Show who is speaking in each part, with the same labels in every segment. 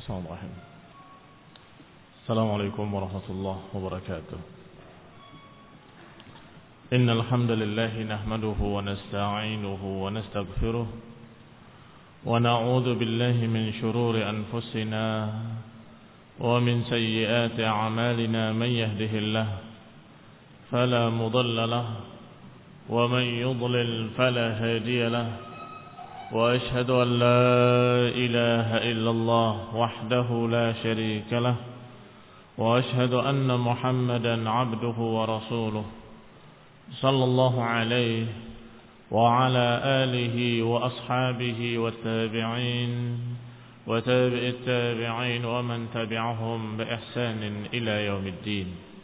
Speaker 1: Bismillahirrahmanirrahim. Assalamualaikum warahmatullahi wabarakatuh. Innal hamdalillah nahmaduhu wa nasta'inuhu wa nastaghfiruh wa na'udzu billahi min shururi anfusina wa min sayyiati a'malina man yahdihillahu fala mudilla lahu wa man yudlil fala hadiya lahu. وأشهد أن لا إله إلا الله وحده لا شريك له وأشهد أن محمدا عبده ورسوله صلى الله عليه وعلى آله وأصحابه والتابعين وتابع التابعين ومن تبعهم بإحسان إلى يوم الدين.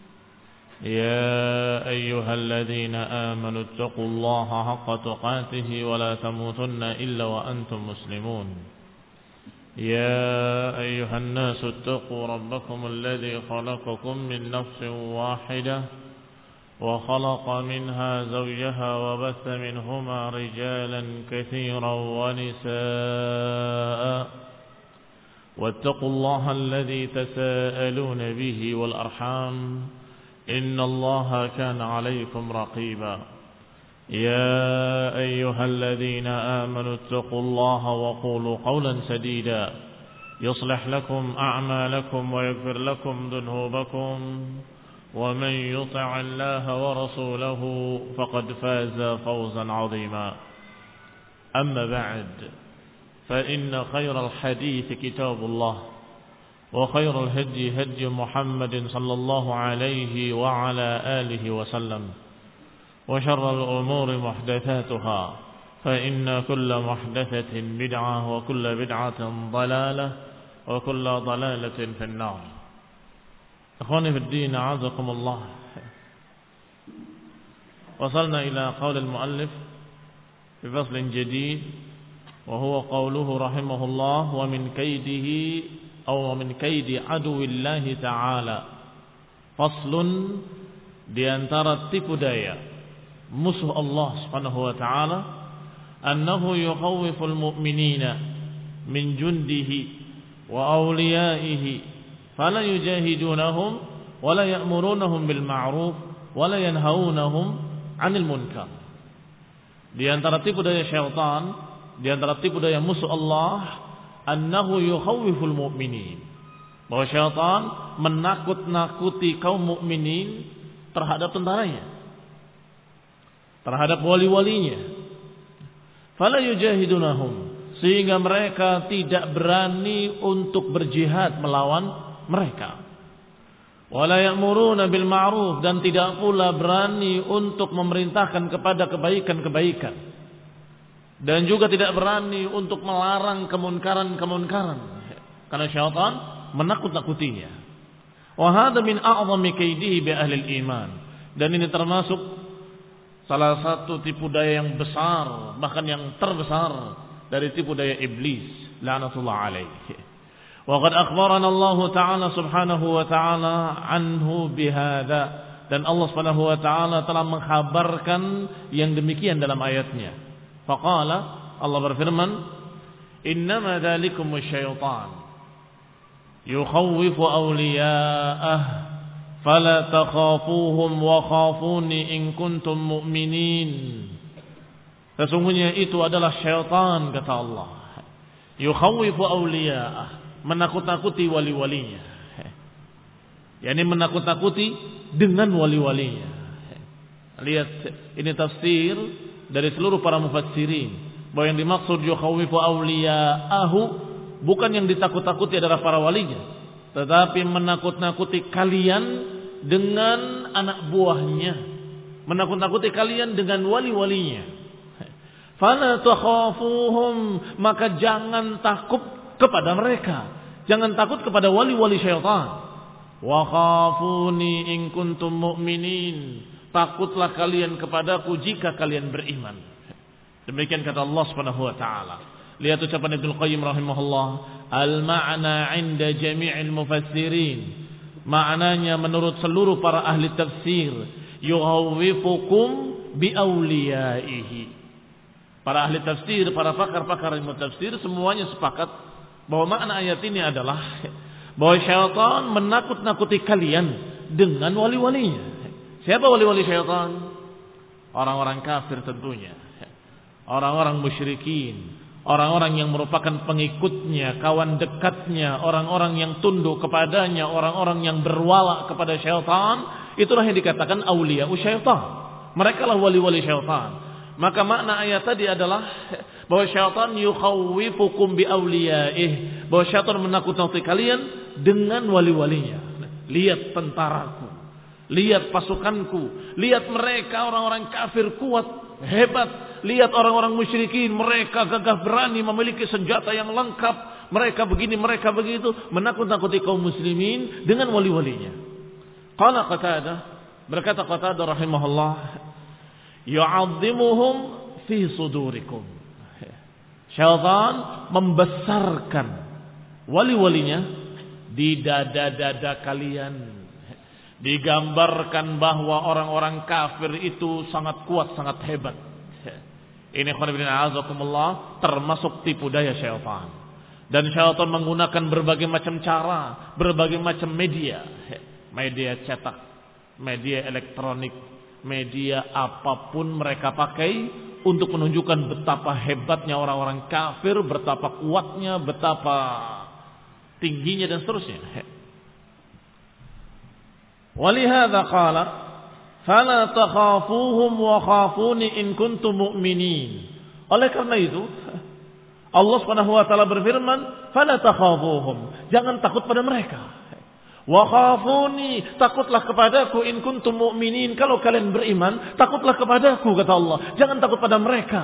Speaker 1: يا أيها الذين آمنوا اتقوا الله حق تقاته ولا تموتن إلا وأنتم مسلمون. يا أيها الناس اتقوا ربكم الذي خلقكم من نفس واحدة وخلق منها زوجها وبث منهما رجالا كثيرا ونساء واتقوا الله الذي تساءلون به والأرحام إن الله كان عليكم رقيبا. يا أيها الذين آمنوا اتقوا الله وقولوا قولا سديدا يصلح لكم أعمالكم ويغفر لكم ذنوبكم ومن يطع الله ورسوله فقد فاز فوزا عظيما. أما بعد فإن خير الحديث كتاب الله وخير الهدي هدي محمد صلى الله عليه وعلى آله وسلم وشر الأمور محدثاتها فإن كل محدثة بدعة وكل بدعة ضلالة وكل ضلالة في النار. أخواني في الدين أعزكم الله. وصلنا إلى قول المؤلف في فصل جديد وهو قوله رحمه الله ومن كيده أو من كيد عدو الله تعالى. Faslun, di antara tipu daya musuh Allah Subhanahu wa taala, annahu yukhawwiful mu'minina min jundihi wa awliyaihi fala yujahidunahum wa la ya'murunahum bil ma'ruf wa la yanhaunahum 'anil munkar. Di antara tipu daya syaitan, di antara tipu daya musuh Allah, annahu yukhawwiful mu'minin, bahwa syaitan menakut-nakuti kaum mukminin terhadap tentaranya, terhadap wali-walinya. Fala yujahidunahum, sehingga mereka tidak berani untuk berjihad melawan mereka. Wala ya'muruna bil ma'ruf, dan tidak pula berani untuk memerintahkan kepada kebaikan-kebaikan, dan juga tidak berani untuk melarang kemunkaran-kemunkaran, karena syaitan menakut-nakutinya. Wa hadza min a'zami kaidihi bi ahli iman, dan ini termasuk salah satu tipu daya yang besar, bahkan yang terbesar dari tipu daya iblis, laknatullah alaihi. Wa qad akhbarana Allah taala subhanahu wa taala anhu bihadza, dan Allah subhanahu wa taala telah mengkhabarkan yang demikian dalam ayatnya. Faqala, Allah berfirman, innama dzalikumus syaitan yukhawwifu awliya'ah fala takhafuhum wa khafuni in kuntum mu'minin. Sesungguhnya itu adalah syaitan, kata Allah, yukhawwifu awliya'ah, menakut-nakuti wali-walinya, yakni menakut-nakuti dengan wali-walinya. Lihat, ini tafsir dari seluruh para mufassirin, bahwa yang dimaksud yukhawwifu awliya'ahu bukan yang ditakut-takuti adalah para walinya, tetapi menakut-nakuti kalian dengan anak buahnya, menakut-nakuti kalian dengan wali-walinya. Fala takhafuhum, maka jangan takut kepada mereka, jangan takut kepada wali-wali syaitan. Wa khafuni in kuntum mu'minin, takutlah kalian kepadaku jika kalian beriman. Demikian kata Allah Subhanahu wa taala. Lihat ucapan Ibnu Qayyim rahimahullah, al-ma'na 'inda jami'il mufassirin. Maknanya menurut seluruh para ahli tafsir, yukhawwifukum bi awliyaihi. Para ahli tafsir, para pakar-pakar ilmu tafsir semuanya sepakat bahwa makna ayat ini adalah bahwa syaitan menakut-nakuti kalian dengan wali-walinya. Siapa wali-wali syaitan? Orang-orang kafir tentunya, orang-orang musyrikin, orang-orang yang merupakan pengikutnya, kawan dekatnya, orang-orang yang tunduk kepadanya, orang-orang yang berwala kepada syaitan. Itulah yang dikatakan aulia syaitan. Mereka lah wali-wali syaitan. Maka makna ayat tadi adalah bahwa syaitan yukhawwifukum bi awliyaih, bahwa syaitan menakut-nakuti kalian dengan wali-walinya. Lihat tentaraku, lihat pasukanku, lihat mereka orang-orang kafir kuat, hebat. Lihat orang-orang musyrikin, mereka gagah berani, memiliki senjata yang lengkap. Mereka begini, mereka begitu, menakut-nakuti kaum muslimin dengan wali-walinya. Qala Qatadah, berkata Qatadah rahimahullah, yu'azzimuhum fi sudurikum. Syaitan membesarkan wali-walinya di dada-dada kalian. Digambarkan bahwa orang-orang kafir itu sangat kuat, sangat hebat. Ini termasuk tipu daya syaitan. Dan syaitan menggunakan berbagai macam cara, berbagai macam media. Media cetak, media elektronik, media apapun mereka pakai untuk menunjukkan betapa hebatnya orang-orang kafir, betapa kuatnya, betapa tingginya dan seterusnya. Walihada qala fala takhafuhum wa khafuni in kuntum mu'minin. Oleh karena itu Allah Subhanahu wa taala berfirman, fala takhafuhum, jangan takut pada mereka. Wa khafuni, takutlah kepadaku in kuntum mu'minin, kalau kalian beriman, takutlah kepadaku kata Allah, jangan takut pada mereka.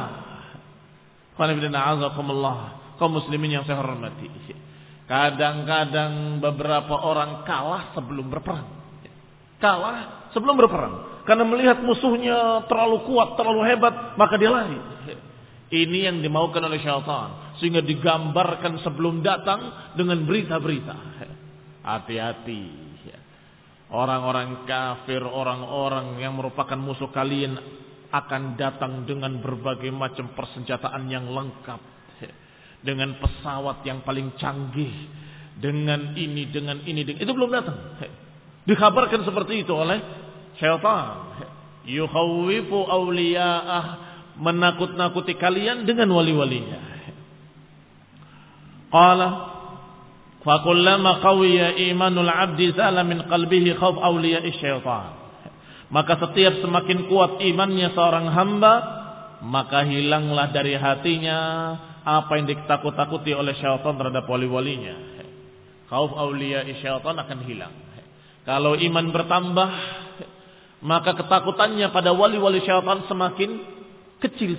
Speaker 1: Kaum muslimin yang saya hormati. Kadang-kadang beberapa orang kalah sebelum berperang. Kalah sebelum berperang. Karena melihat musuhnya terlalu kuat, terlalu hebat, maka dia lari. Ini yang dimaukan oleh syaitan. Sehingga digambarkan sebelum datang dengan berita-berita. Hati-hati. Orang-orang kafir, orang-orang yang merupakan musuh kalian akan datang dengan berbagai macam persenjataan yang lengkap. Dengan pesawat yang paling canggih. Dengan ini. Itu belum datang. Dikabarkan seperti itu oleh syaitan. Yukhawwifu awliya'ah, menakut-nakuti kalian dengan wali-walinya. Qala fa kullama qawiya imanul 'abdi zala min qalbihi khauf awliya'i syaitan. Maka setiap semakin kuat imannya seorang hamba, maka hilanglah dari hatinya apa yang ditakut-takuti oleh syaitan terhadap wali-walinya. Khauf awliya'i syaitan akan hilang. Kalau iman bertambah, maka ketakutannya pada wali-wali syaitan semakin kecil.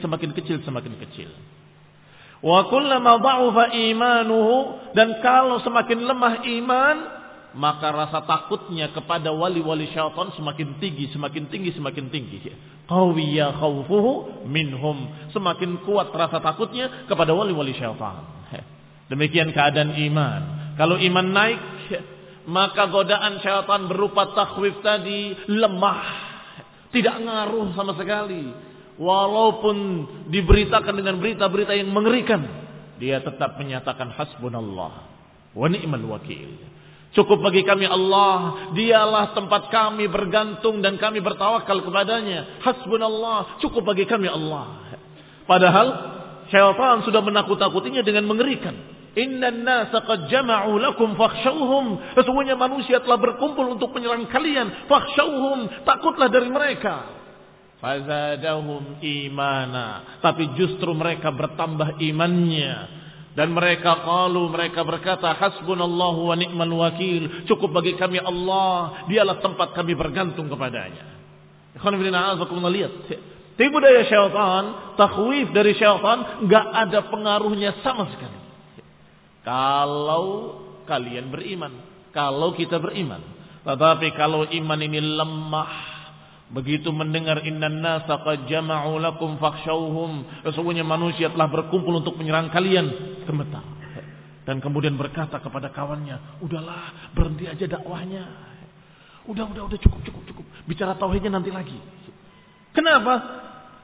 Speaker 1: Wa kullama dha'afa imanuhu, dan kalau semakin lemah iman, maka rasa takutnya kepada wali-wali syaitan semakin tinggi. Qawiyya khawfuhu minhum, semakin kuat rasa takutnya kepada wali-wali syaitan. Demikian keadaan iman. Kalau iman naik, maka godaan syaitan berupa takhwif tadi lemah, tidak ngaruh sama sekali. Walaupun diberitakan dengan berita-berita yang mengerikan, dia tetap menyatakan hasbunallah wa ni'mal wakil. Cukup bagi kami Allah, dialah tempat kami bergantung dan kami bertawakal kepadanya. Hasbunallah, cukup bagi kami Allah. Padahal syaitan sudah menakut-nakutinya dengan mengerikan. Innan nasa qad jama'u lakum fakhshawhum. Sesungguhnya manusia telah berkumpul untuk menyerang kalian. Fakhshawhum, takutlah dari mereka. Fazadahum imana, tapi justru mereka bertambah imannya. Dan mereka berkata, hasbunallahu wa ni'mal wakil. Cukup bagi kami Allah, dialah tempat kami bergantung kepadanya. Ikhwan fillah, lihat. Tipu daya syaitan, takhwif dari syaitan, enggak ada pengaruhnya sama sekali. Kalau kalian beriman, kalau kita beriman. Tetapi kalau iman ini lemah, begitu mendengar innan nasa qad jama'u lakum fakhshawhum, sesungguhnya manusia telah berkumpul untuk menyerang kalian, gemetar. Dan kemudian berkata kepada kawannya, udahlah, berhenti aja dakwahnya. Udah cukup. Bicara tauhidnya nanti lagi. Kenapa?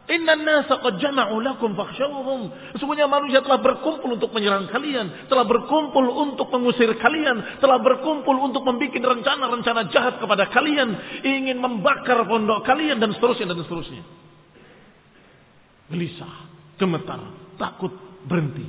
Speaker 1: Innan nasa qad jama'u lakum fakhshawhum. Sesungguhnya manusia telah berkumpul untuk menyerang kalian, telah berkumpul untuk mengusir kalian, telah berkumpul untuk membuat rencana-rencana jahat kepada kalian, ingin membakar pondok kalian dan seterusnya dan seterusnya. Gelisah, gemetar, takut, berhenti.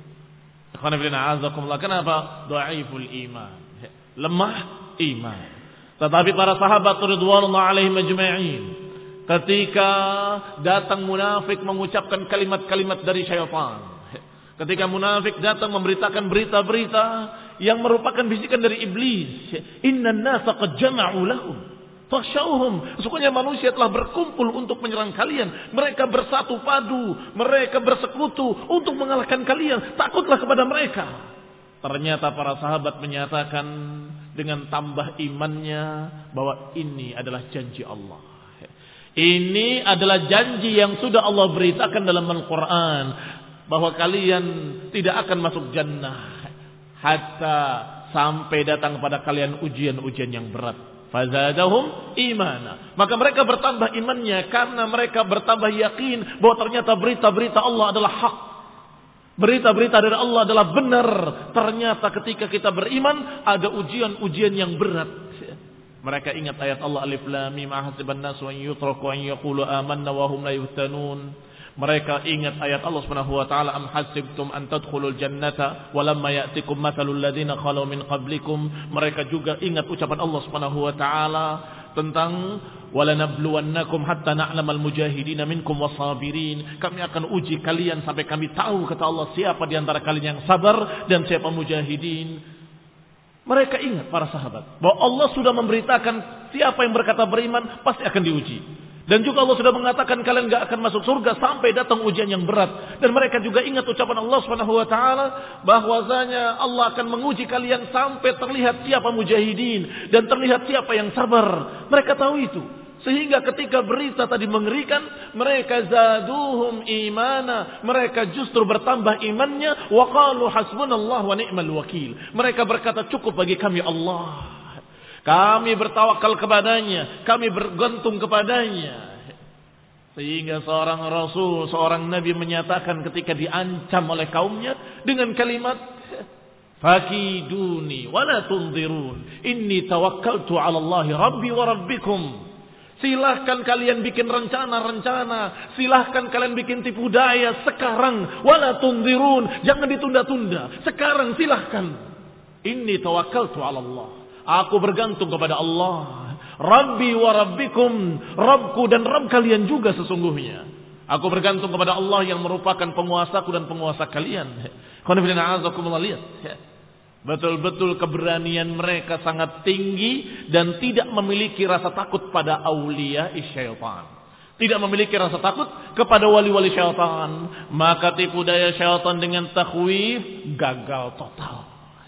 Speaker 1: Kenapa? Dhaiful iman. Lemah iman. Tetapi para sahabat radhiyallahu alaihim ajma'in, ketika datang munafik mengucapkan kalimat-kalimat dari syaitan, ketika munafik datang memberitakan berita-berita yang merupakan bisikan dari iblis, innan nasa qad jama'u lahum fakhshawhum, sesungguhnya manusia telah berkumpul untuk menyerang kalian, mereka bersatu padu, mereka bersekutu untuk mengalahkan kalian, takutlah kepada mereka. Ternyata para sahabat menyatakan dengan tambah imannya bahwa ini adalah janji Allah. Ini adalah janji yang sudah Allah beritakan dalam Al-Quran, bahwa kalian tidak akan masuk jannah hatta sampai datang kepada kalian ujian-ujian yang berat. Fazadahum imana. Maka mereka bertambah imannya karena mereka bertambah yakin bahwa ternyata berita-berita Allah adalah hak. Berita-berita dari Allah adalah benar. Ternyata ketika kita beriman ada ujian-ujian yang berat. Mereka ingat ayat Allah Alif Lam Mim ahasiban nasu an yutraku an yaqulu amanna wa hum la yuftanun. Mereka ingat ayat Allah Subhanahu wa taala, am hasibtum an tadkhulul jannata wa lamma ya'tikum mathalul ladzina khalu min qablikum. Mereka juga ingat ucapan Allah Subhanahu wa taala tentang walanabluwannakum hatta na'lamal mujahidin minkum wasabirin. Kami akan uji kalian sampai kami tahu, kata Allah, siapa di antara kalian yang sabar dan siapa mujahidin. Mereka ingat para sahabat bahwa Allah sudah memberitakan siapa yang berkata beriman pasti akan diuji. Dan juga Allah sudah mengatakan kalian gak akan masuk surga sampai datang ujian yang berat. Dan mereka juga ingat ucapan Allah Subhanahu wa taala bahwasanya Allah akan menguji kalian sampai terlihat siapa mujahidin dan terlihat siapa yang sabar. Mereka tahu itu. Sehingga ketika berita tadi mengerikan, mereka zaduhum imana, mereka justru bertambah imannya, wa qalu hasbunallahu wa ni'mal wakil. Mereka berkata cukup bagi kami Allah. Kami bertawakal kepadanya, kami bergantung kepadanya. Sehingga seorang rasul, seorang nabi menyatakan ketika diancam oleh kaumnya dengan kalimat fakiduni wala tunzirun inni tawakkaltu 'ala Allahi rabbi wa rabbikum. Silahkan kalian bikin rencana-rencana, silahkan kalian bikin tipu daya sekarang, wala tunzirun, jangan ditunda-tunda. Sekarang silahkan. Inni tawakkaltu 'ala Allah. Aku bergantung kepada Allah. Rabbi wa rabbikum, Rabbku dan Rabb kalian juga sesungguhnya. Aku bergantung kepada Allah yang merupakan penguasaku dan penguasa kalian. Lihat. Betul-betul keberanian mereka sangat tinggi dan tidak memiliki rasa takut pada aulia syaitan. Tidak memiliki rasa takut kepada wali-wali syaitan. Maka tipu daya syaitan dengan takhwif gagal total.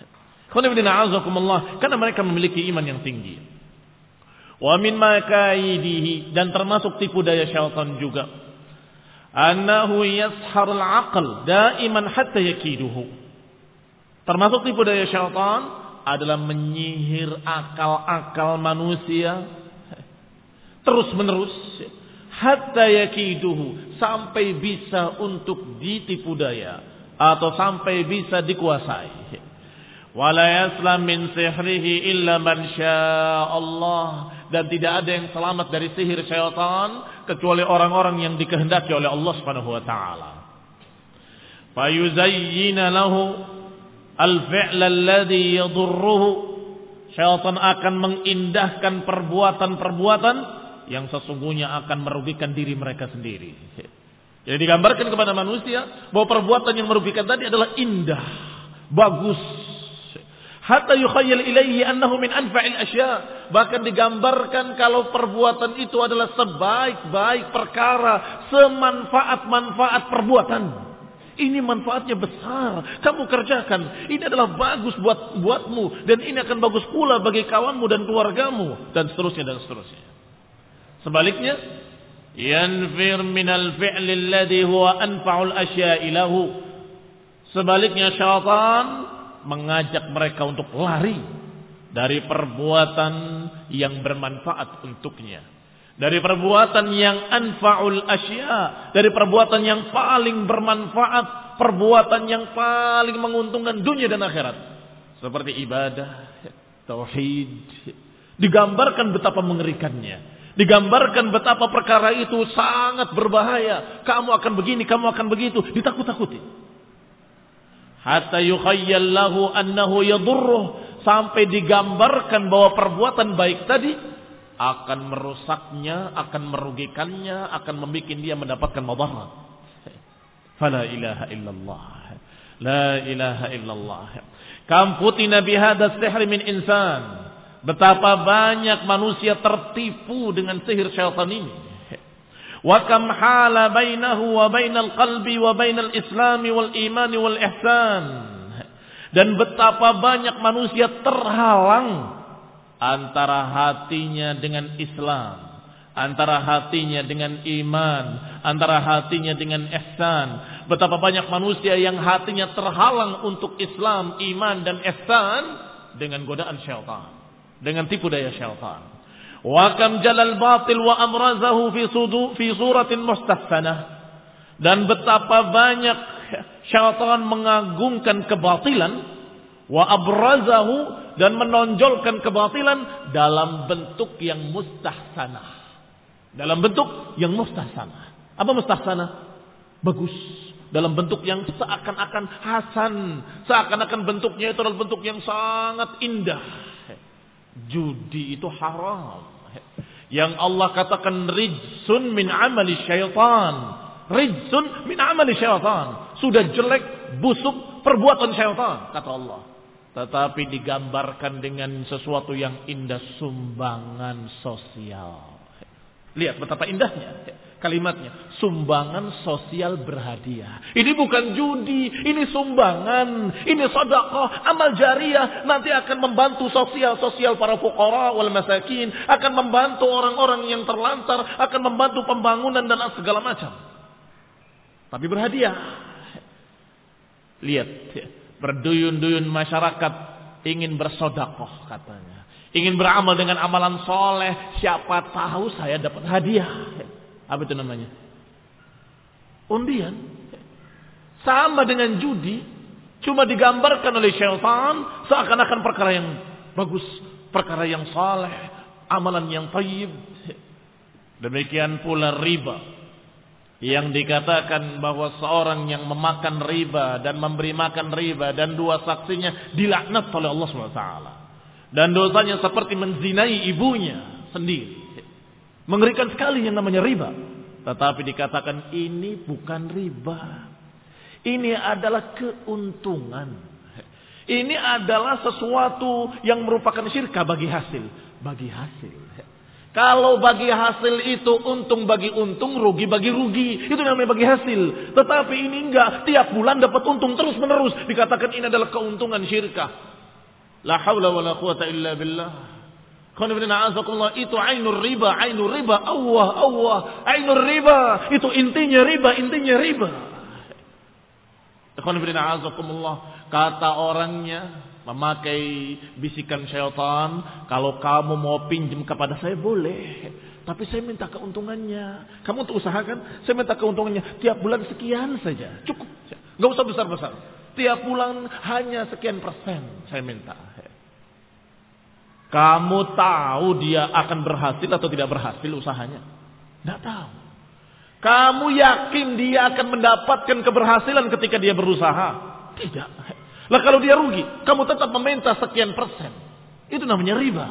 Speaker 1: Karena mereka memiliki iman yang tinggi. Wa min makaidihi, dan termasuk tipu daya syaitan juga, annahu yasharul aql daiman hatta yakiduhu. Termasuk tipu daya syaitan adalah menyihir akal-akal manusia terus menerus hatta yakiduhu, sampai bisa untuk ditipu daya atau sampai bisa dikuasai. Wala yaslam min sihrihi illa man sya'allah, dan tidak ada yang selamat dari sihir syaitan kecuali orang-orang yang dikehendaki oleh Allah Subhanahu wa taala. Fayuzayyina lahu al-fi'la alladhi yadurruhu, syaitan akan mengindahkan perbuatan-perbuatan yang sesungguhnya akan merugikan diri mereka sendiri. Jadi digambarkan kepada manusia bahwa perbuatan yang merugikan tadi adalah indah, bagus. Hatta yukhayyal ilaihi annahu min anfa'il asya. Bahkan digambarkan kalau perbuatan itu adalah sebaik-baik perkara, semanfaat-manfaat perbuatan. Ini manfaatnya besar, kamu kerjakan. Ini adalah bagus buatmu, dan ini akan bagus pula bagi kawanmu dan keluargamu, dan seterusnya dan seterusnya. Sebaliknya, yanfir minal fi'li alladhi huwa anfa'ul asya'i lahu. Sebaliknya syaitan mengajak mereka untuk lari dari perbuatan yang bermanfaat untuknya, dari perbuatan yang anfa'ul asya, dari perbuatan yang paling bermanfaat, perbuatan yang paling menguntungkan dunia dan akhirat, seperti ibadah, tauhid. Digambarkan betapa mengerikannya. Digambarkan betapa perkara itu sangat berbahaya. Kamu akan begini, kamu akan begitu. Ditakut-takuti. Hatta yukhayyal lahu annahu yadurruh. Sampai digambarkan bahwa perbuatan baik tadi akan merusaknya, akan merugikannya, akan membuat dia mendapatkan madarat. Fala ilaha illallah. La ilaha illallah. Kam futina bihadha sihri min insan. Betapa banyak manusia tertipu dengan sihir syaitan ini. Wa kam hala bainahu wa bainal qalbi wa bainal islami wal imani wal ihsan. Dan betapa banyak manusia terhalang antara hatinya dengan Islam, antara hatinya dengan iman, antara hatinya dengan ihsan. Betapa banyak manusia yang hatinya terhalang untuk Islam, iman dan ihsan dengan godaan syaitan, dengan tipu daya syaitan. Wa kam jalal batil wa amrazahu fi suratin mustahsanah. Dan betapa banyak syaitan mengagungkan kebatilan, wa abrazahu, dan menonjolkan kebatilan dalam bentuk yang mustahsanah. Dalam bentuk yang mustahsanah. Apa mustahsanah? Bagus. Dalam bentuk yang seakan-akan hasan, seakan-akan bentuknya itu adalah bentuk yang sangat indah. Judi itu haram. Yang Allah katakan rijsun min amali syaitan. Rijsun min amali syaitan. Sudah jelek, busuk, perbuatan syaitan, kata Allah. Tetapi digambarkan dengan sesuatu yang indah, sumbangan sosial. Lihat betapa indahnya kalimatnya. Sumbangan sosial berhadiah. Ini bukan judi, ini sumbangan, ini sedekah, amal jariah. Nanti akan membantu sosial para fuqara wal masakin, akan membantu orang-orang yang terlantar, akan membantu pembangunan dan segala macam. Tapi berhadiah. Lihat, berduyun-duyun masyarakat ingin bersedekah katanya. Ingin beramal dengan amalan soleh. Siapa tahu saya dapat hadiah. Apa itu namanya? Undian. Sama dengan judi. Cuma digambarkan oleh syaitan seakan-akan perkara yang bagus, perkara yang saleh, amalan yang thayyib. Demikian pula riba. Yang dikatakan bahwa seorang yang memakan riba dan memberi makan riba dan dua saksinya dilaknat oleh Allah SWT. Dan dosanya seperti menzinai ibunya sendiri. Mengerikan sekali yang namanya riba. Tetapi dikatakan ini bukan riba. Ini adalah keuntungan. Ini adalah sesuatu yang merupakan syirka bagi hasil. Bagi hasil. Kalau bagi hasil itu untung bagi untung, rugi bagi rugi. Itu namanya bagi hasil. Tetapi ini enggak. Tiap bulan dapat untung terus menerus. Dikatakan ini adalah keuntungan syirka. La haula wa la quwata illa billah. Itu ainur riba, ainur riba. Allah. Ainur riba. Itu intinya riba. Kata orangnya memakai bisikan syaitan, kalau kamu mau pinjam kepada saya boleh, tapi saya minta keuntungannya. Kamu untuk usahakan, saya minta keuntungannya tiap bulan sekian saja, cukup, nggak usah besar-besar. Tiap bulan hanya sekian persen saya minta. Kamu tahu dia akan berhasil atau tidak berhasil usahanya? Tidak tahu. Kamu yakin dia akan mendapatkan keberhasilan ketika dia berusaha? Tidak. Lah kalau dia rugi, kamu tetap meminta sekian persen. Itu namanya riba.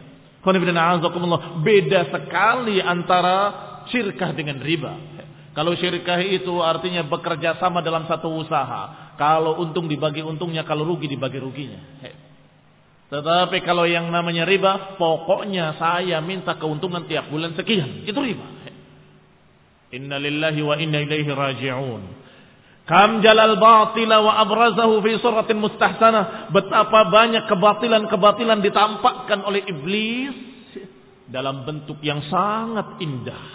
Speaker 1: Beda sekali antara syirkah dengan riba. Kalau syirkah itu artinya bekerja sama dalam satu usaha. Kalau untung dibagi untungnya, kalau rugi dibagi ruginya. Tetapi kalau yang namanya riba, pokoknya saya minta keuntungan tiap bulan sekian. Itu riba. Inna lillahi wa inna ilaihi raji'un. Kam jalal batila wa abrazahu fi suratin mustahsanah. Betapa banyak kebatilan-kebatilan ditampakkan oleh iblis dalam bentuk yang sangat indah.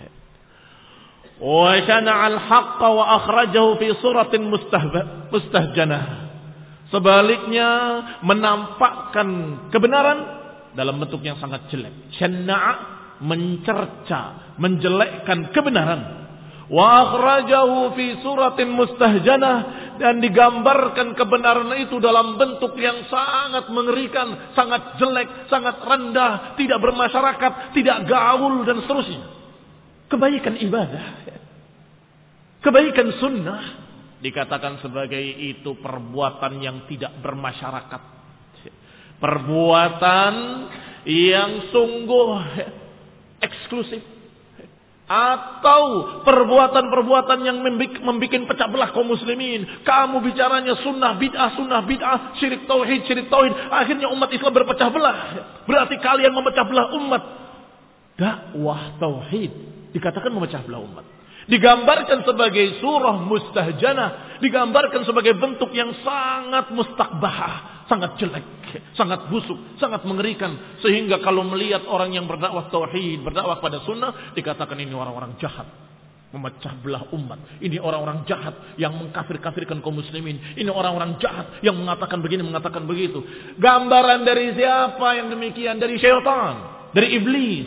Speaker 1: Wa syana'al haqqa wa akhrajahu fi suratin mustahjanah. Sebaliknya menampakkan kebenaran dalam bentuk yang sangat jelek. Syana'a mencerca, menjelekkan kebenaran. Wa akhrajahu fi suratin mustahjanah, dan digambarkan kebenaran itu dalam bentuk yang sangat mengerikan, sangat jelek, sangat rendah, tidak bermasyarakat, tidak gaul dan seterusnya. Kebaikan ibadah, kebaikan sunnah dikatakan sebagai itu perbuatan yang tidak bermasyarakat, perbuatan yang sungguh eksklusif, atau perbuatan-perbuatan yang membuat pecah belah kaum muslimin. Kamu bicaranya sunnah bid'ah, syirik tauhid. Akhirnya umat Islam berpecah belah. Berarti kalian memecah belah umat. Dakwah tauhid dikatakan memecah belah umat. Digambarkan sebagai surah mustahjanah, digambarkan sebagai bentuk yang sangat mustakbahah, sangat jelek, sangat busuk, sangat mengerikan. Sehingga kalau melihat orang yang berdakwah tauhid, berdakwah pada sunnah, dikatakan ini orang-orang jahat, memecah belah umat. Ini orang-orang jahat yang mengkafir-kafirkan kaum muslimin. Ini orang-orang jahat yang mengatakan begini, mengatakan begitu. Gambaran dari siapa yang demikian? Dari syaitan, dari iblis.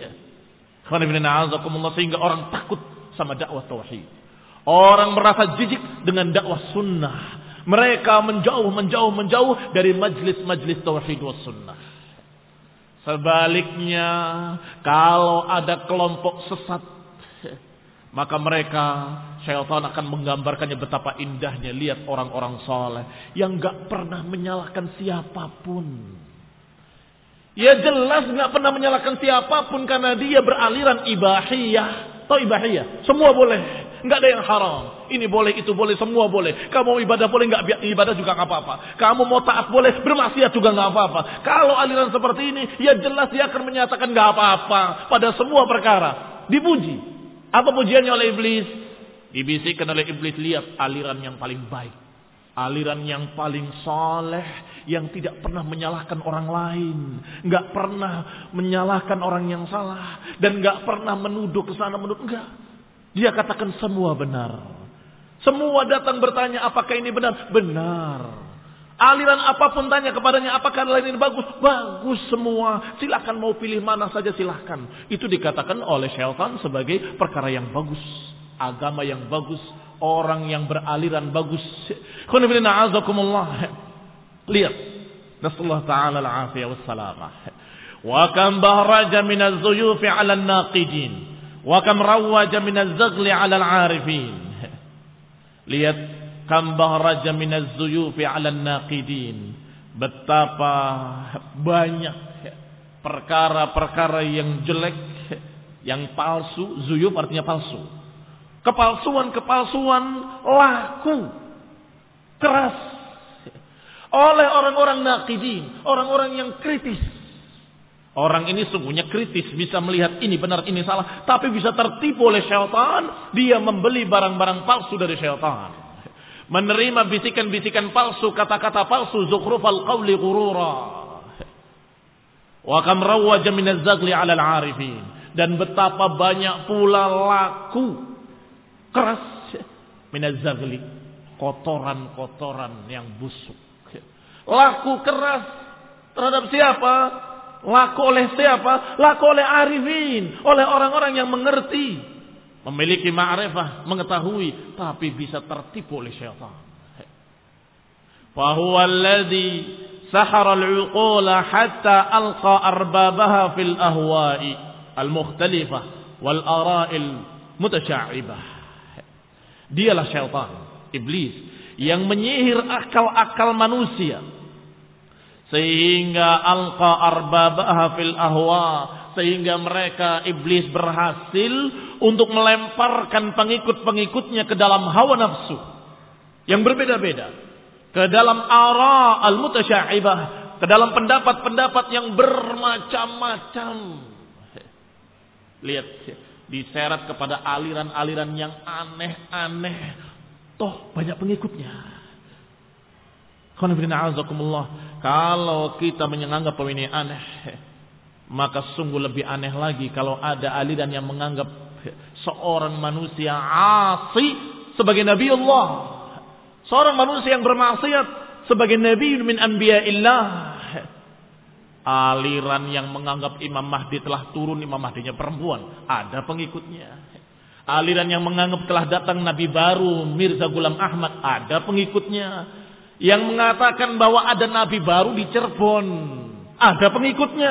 Speaker 1: Sehingga orang takut sama dakwah tauhid. Orang merasa jijik dengan dakwah sunnah. Mereka menjauh dari majlis-majlis tauhid was sunnah. Sebaliknya, kalau ada kelompok sesat, maka mereka, syaitan akan menggambarkannya betapa indahnya. Lihat orang-orang saleh yang gak pernah menyalahkan siapapun. Ya jelas gak pernah menyalahkan siapapun karena dia beraliran ibahiyah. Tahu ibahiyah? Semua boleh, nggak ada yang haram. Ini boleh, itu boleh, semua boleh. Kamu mau ibadah boleh, nggak ibadah juga nggak apa-apa. Kamu mau taat boleh, bermaksiat juga nggak apa-apa. Kalau aliran seperti ini, ya jelas dia akan menyatakan nggak apa-apa pada semua perkara. Dipuji. Apa pujiannya oleh iblis? Dibisikkan oleh iblis, lihat aliran yang paling baik, aliran yang paling saleh, yang tidak pernah menyalahkan orang lain, nggak pernah menyalahkan orang yang salah, dan nggak pernah menuduh ke sana menuduh, enggak. Dia katakan semua benar. Semua datang bertanya apakah ini benar? Benar. Aliran apapun tanya kepadanya apakah aliran ini bagus? Bagus semua. Silakan mau pilih mana saja silahkan. Itu dikatakan oleh syaitan sebagai perkara yang bagus, agama yang bagus, orang yang beraliran bagus. Lihat, nasallahu ta'ala al-afiyah wassalamah. Wa kam bahraja min az-zuyuf 'ala an-naqidin, wa kam rawaja min az-zaghli 'ala al-'arifin. Lihat, kam bahraja min az-zuyuf 'ala an-naqidin. Betapa banyak perkara-perkara yang jelek, yang palsu. Zuyuf artinya palsu. Kepalsuan-kepalsuan laku keras oleh orang-orang naqidin, orang-orang yang kritis. Orang ini sungguhnya kritis, bisa melihat ini benar, ini salah, tapi bisa tertipu oleh syaitan. Dia membeli barang-barang palsu dari syaitan, menerima bisikan-bisikan palsu, kata-kata palsu, zukhrufal qawli ghurura. Wa kam rawaja min az-zaghli 'ala al-'arifin, dan betapa banyak pula laku keras min az-zaghli, kotoran-kotoran yang busuk. Laku keras terhadap siapa? Laku oleh siapa? Laku oleh arifin, oleh orang-orang yang mengerti, memiliki ma'rifah, mengetahui, tapi bisa tertipu oleh syaitan. Fa huwa alladhi sahara al-'uqula hatta alqa arbabaha fil ahwa'i al-mukhtalifah wal ara'il mutasya'ibah. Dialah syaitan, iblis, yang menyihir akal-akal manusia sehingga alqa arbabaha fil ahwa, sehingga mereka iblis berhasil untuk melemparkan pengikut-pengikutnya ke dalam hawa nafsu yang berbeda-beda, ke dalam ara al-mutasya'ibah, ke dalam pendapat-pendapat yang bermacam-macam. Lihat, diseret kepada aliran-aliran yang aneh-aneh, toh banyak pengikutnya. Kalau kita menganggap ini aneh, maka sungguh lebih aneh lagi kalau ada aliran yang menganggap seorang manusia asi sebagai Nabi Allah, seorang manusia yang bermaksiat sebagai Nabi min anbiya'illah. Aliran yang menganggap Imam Mahdi telah turun, Imam Mahdinya perempuan, ada pengikutnya. Aliran yang menganggap telah datang Nabi baru, Mirza Ghulam Ahmad, ada pengikutnya. Yang mengatakan bahwa ada Nabi baru di Cirebon, ada pengikutnya.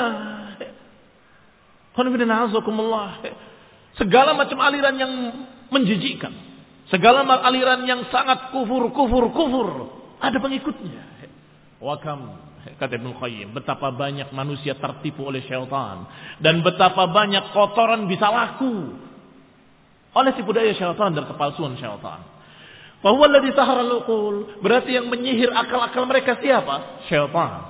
Speaker 1: Segala macam aliran yang menjijikkan, segala aliran yang sangat kufur, ada pengikutnya. Wakam, kata Ibnu Qayyim, betapa banyak manusia tertipu oleh syaitan dan betapa banyak kotoran bisa laku oleh tipu daya syaitan dan kepalsuan syaitan. Bahwa alladzi sahara al-uqul, berarti yang menyihir akal-akal mereka siapa? Syaitan.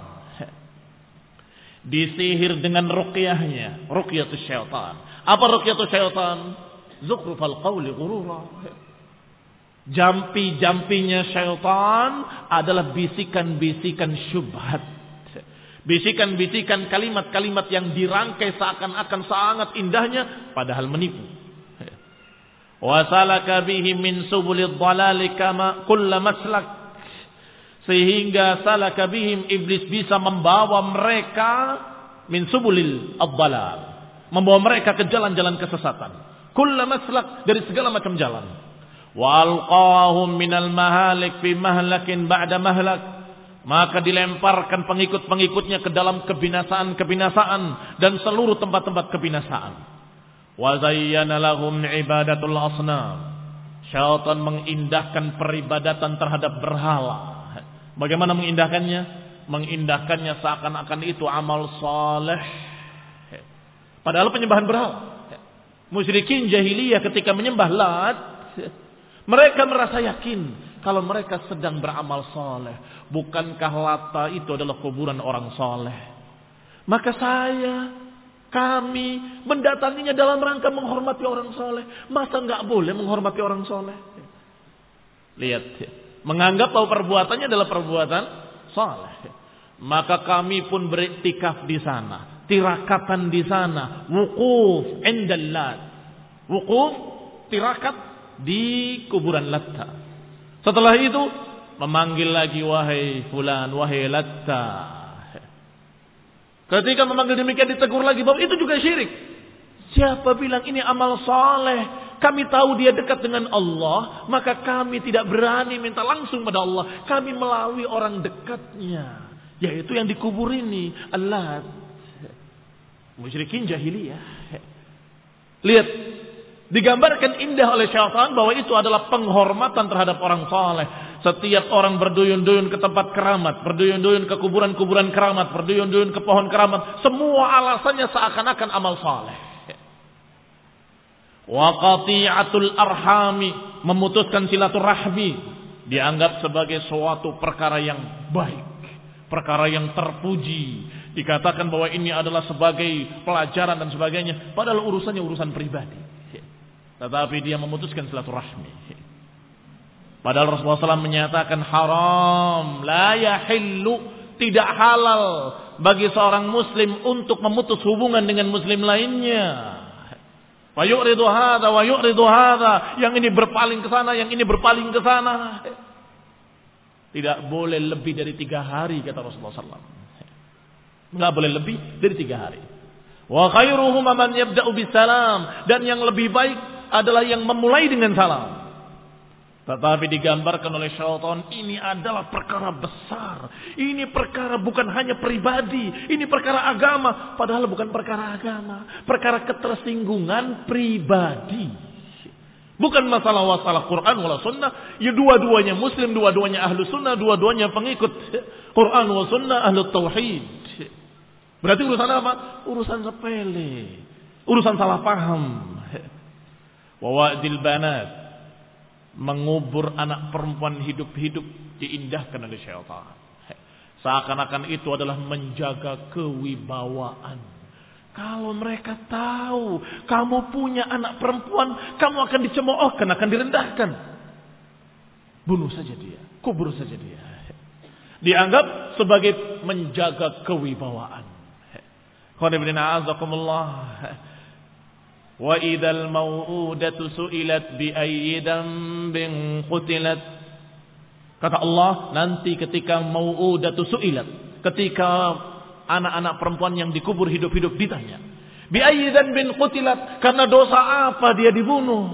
Speaker 1: Disihir dengan ruqyahnya, ruqyatus syaitan. Apa ruqyatus syaitan? Zukhrufal qawli ghurura. Jampi-jampinya syaitan adalah bisikan-bisikan syubhat. Bisikan-bisikan kalimat-kalimat yang dirangkai seakan-akan sangat indahnya, padahal menipu. Wasalaka bihi min subulid dhalali kama kulla maslak. Sehingga salaka bihim, iblis bisa membawa mereka min subulil ad-dhalal, membawa mereka ke jalan-jalan kesesatan. Kulla maslak, dari segala macam jalan. Wa alqahum minal mahalik fi mahlakin ba'da mahlak. Maka dilemparkan pengikut-pengikutnya ke dalam kebinasaan-kebinasaan dan seluruh tempat-tempat kebinasaan. Wa zayyana lahum ibadatul asnam. Syaitan mengindahkan peribadatan terhadap berhala. Bagaimana mengindahkannya? Mengindahkannya seakan-akan itu amal saleh. Padahal penyembahan berhala. Musyrikin jahiliyah ketika menyembah Lat, mereka merasa yakin kalau mereka sedang beramal saleh. Bukankah Lata itu adalah kuburan orang saleh? Maka kami mendatanginya dalam rangka menghormati orang saleh. Masa enggak boleh menghormati orang saleh? Lihat, menganggap bahwa perbuatannya adalah perbuatan saleh. Maka kami pun beriktikaf di sana, tirakatan di sana, wukuf indal Lat. Wukuf, tirakat di kuburan Latta. Setelah itu memanggil lagi, wahai fulan, wahai Latta. Ketika memanggil demikian ditegur lagi bahwa itu juga syirik. Siapa bilang ini amal saleh? Kami tahu dia dekat dengan Allah, maka kami tidak berani minta langsung pada Allah. Kami melalui orang dekatnya, yaitu yang dikubur ini, Allah. Musyrikin jahiliyah. Lihat, digambarkan indah oleh syaitan bahwa itu adalah penghormatan terhadap orang saleh. Setiap orang berduyun-duyun ke tempat keramat, berduyun-duyun ke kuburan-kuburan keramat, berduyun-duyun ke pohon keramat, semua alasannya seakan-akan amal saleh. Wa qati'atul arhami, memutuskan silaturahmi, dianggap sebagai suatu perkara yang baik, perkara yang terpuji. Dikatakan bahwa ini adalah sebagai pelajaran dan sebagainya, padahal urusannya urusan pribadi. Tetapi dia memutuskan silaturahmi. Padahal Rasulullah SAW menyatakan haram, la yahillu, tidak halal bagi seorang muslim untuk memutus hubungan dengan muslim lainnya. Wa yu'ridu hadza wa yu'ridu hadza, yang ini berpaling ke sana, yang ini berpaling ke sana. Tidak boleh lebih dari 3 hari, kata Rasulullah SAW. Enggak boleh lebih dari 3 hari. Wa khairuhum man yabda'u bisalam, dan yang lebih baik adalah yang memulai dengan salam. Tetapi digambarkan oleh syaitan, ini adalah perkara besar. Ini perkara bukan hanya pribadi, ini perkara agama. Padahal bukan perkara agama, perkara ketersinggungan pribadi. Bukan masalah Quran wala sunnah. Ya dua-duanya muslim, dua-duanya ahlu sunnah, dua-duanya pengikut Quran wala sunnah, ahlu tauhid. Berarti urusan apa? Urusan sepele, urusan salah paham. Wa wa'dil banat, mengubur anak perempuan hidup-hidup, diindahkan oleh syaitan. Seakan-akan itu adalah menjaga kewibawaan. Kalau mereka tahu kamu punya anak perempuan, kamu akan dicemoohkan, akan direndahkan. Bunuh saja dia, kubur saja dia. Dianggap sebagai menjaga kewibawaan. Qanibina azakumullah. Wa idzal mau'udatu su'ilat bi ayyi dambin qutilat. Kata Allah, nanti ketika mau'udatu su'ilat, ketika anak-anak perempuan yang dikubur hidup-hidup ditanya, bi ayyi dzanbin qutilat, karena dosa apa dia dibunuh?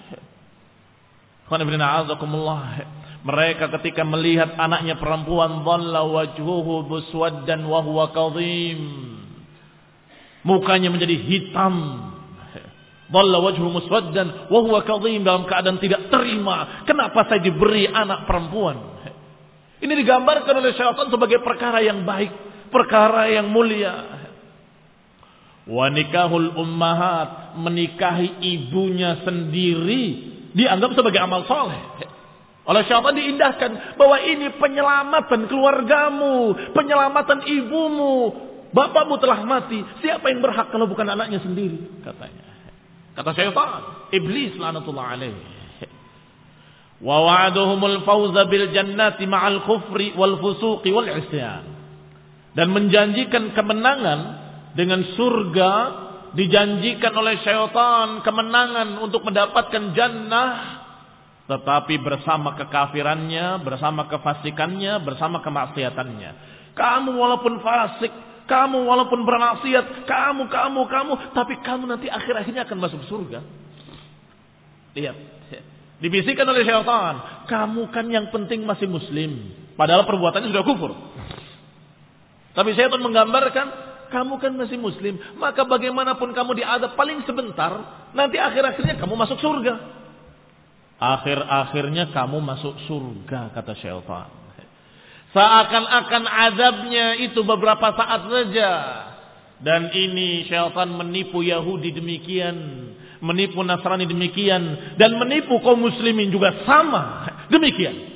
Speaker 1: Mereka ketika melihat anaknya perempuan, dhalla wajhuhu muswaddan wa huwa kadhim, mukanya menjadi hitam. Dhalla wajhuhu muswaddan wa huwa kadhim, dalam keadaan tidak terima, kenapa saya diberi anak perempuan? Ini digambarkan oleh syaitan sebagai perkara yang baik, perkara yang mulia. Wa nikahul ummahat, menikahi ibunya sendiri dianggap sebagai amal soleh. Oleh syaitan diindahkan bahwa ini penyelamatan keluargamu, penyelamatan ibumu. Bapakmu telah mati, siapa yang berhak kalau bukan anaknya sendiri, katanya. Kata syaitan, iblis laknatullah alaih. Wa wa'aduhumul fawza bil jannati ma'al kufri wal fusuqi wal isyan. Dan menjanjikan kemenangan dengan surga, dijanjikan oleh syaitan kemenangan untuk mendapatkan jannah, tetapi bersama kekafirannya, bersama kefasikannya, bersama kemaksiatannya. Kamu walaupun fasik, kamu walaupun bermaksiat, kamu, tapi kamu nanti akhir-akhirnya akan masuk surga. Lihat, dibisikkan oleh syaitan, kamu kan yang penting masih muslim, padahal perbuatannya sudah kufur. Tapi syaitan menggambarkan, kamu kan masih muslim, maka bagaimanapun kamu diadab paling sebentar, nanti akhir-akhirnya kamu masuk surga. Akhir-akhirnya kamu masuk surga, kata syaitan. Seakan-akan azabnya itu beberapa saat saja. Dan ini syaitan menipu Yahudi demikian, menipu Nasrani demikian, dan menipu kaum muslimin juga sama demikian.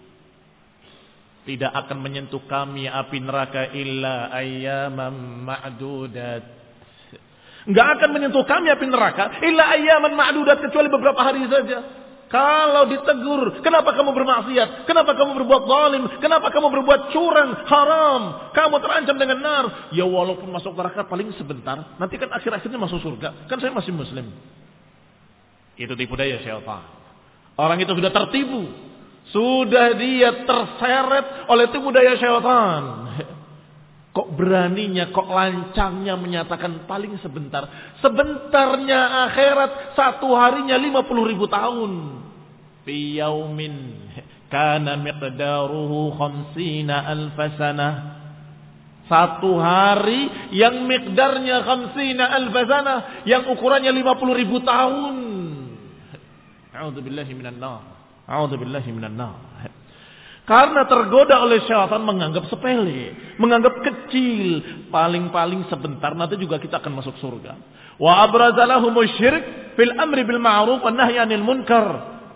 Speaker 1: Tidak akan menyentuh kami api neraka illa ayyaman ma'dudat. Enggak akan menyentuh kami api neraka illa ayyaman ma'dudat, kecuali beberapa hari saja. Kalau ditegur, kenapa kamu bermaksiat? Kenapa kamu berbuat zalim? Kenapa kamu berbuat curang, haram? Kamu terancam dengan nar. Ya walaupun masuk neraka paling sebentar, nanti kan akhir-akhirnya masuk surga. Kan saya masih muslim. Itu tipu daya syaitan. Orang itu sudah tertipu. Sudah dia terseret oleh tipu daya syaitan. Kok beraninya, kok lancangnya menyatakan paling sebentar. Sebentarnya akhirat, satu harinya 50.000 tahun. Fi yaumin kana miqdaruhu 50,000 sanah. Satu hari yang miqdarnya 50,000 sanah, yang ukurannya 50.000 tahun. A'udzubillahi minan nar. A'udzubillahi minan nar. Karena tergoda oleh syaitan menganggap sepele, menganggap kecil, paling-paling sebentar nanti juga kita akan masuk surga. Wa abrazalahu syirk fil amri bil ma'ruf wan nahyi 'anil munkar.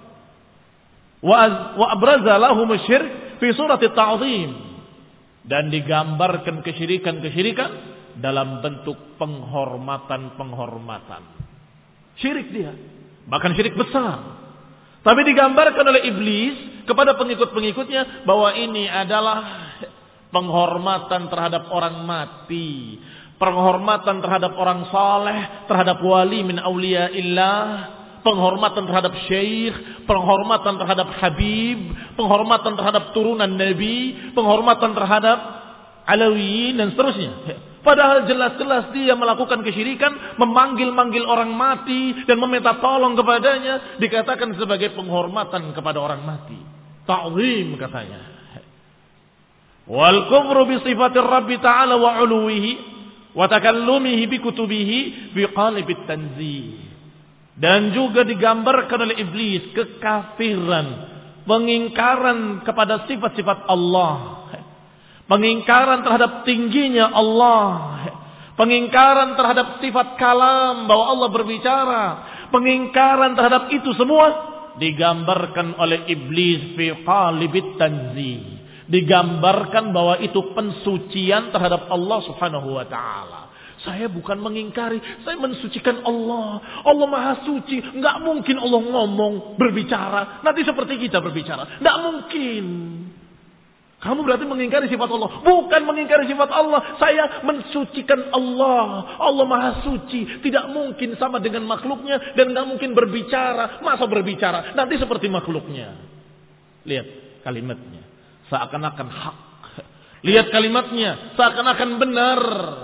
Speaker 1: Wa abrazalahu syirk fi surati ta'zim. Dan digambarkan kesyirikan-kesyirikan dalam bentuk penghormatan-penghormatan. Syirik dia, bahkan syirik besar. Tapi digambarkan oleh iblis kepada pengikut-pengikutnya bahwa ini adalah penghormatan terhadap orang mati, penghormatan terhadap orang saleh, terhadap wali min auliyaillah, penghormatan terhadap syekh, penghormatan terhadap habib, penghormatan terhadap turunan nabi, penghormatan terhadap alawiyin dan seterusnya. Padahal jelas-jelas dia melakukan kesyirikan, memanggil-manggil orang mati dan meminta tolong kepadanya, dikatakan sebagai penghormatan kepada orang mati. Ta'zim katanya. Wal kufru bi sifatir Rabbi ta'ala wa 'uluwihi wa takallumihi bi kutubihi bi qalbit tanzih. Dan juga digambarkan oleh iblis kekafiran, pengingkaran kepada sifat-sifat Allah. Pengingkaran terhadap tingginya Allah. Pengingkaran terhadap sifat kalam, bahwa Allah berbicara. Pengingkaran terhadap itu semua digambarkan oleh iblis fi qalibit tanzih. Digambarkan bahwa itu pensucian terhadap Allah Subhanahu wa taala. Saya bukan mengingkari, saya mensucikan Allah. Allah Maha Suci, enggak mungkin Allah ngomong, berbicara nanti seperti kita berbicara. Enggak mungkin. Kamu berarti mengingkari sifat Allah. Bukan mengingkari sifat Allah. Saya mensucikan Allah. Allah Maha Suci. Tidak mungkin sama dengan makhluknya. Dan tidak mungkin berbicara. Masa berbicara? Nanti seperti makhluknya. Lihat kalimatnya. Seakan-akan hak. Lihat kalimatnya, seakan-akan benar.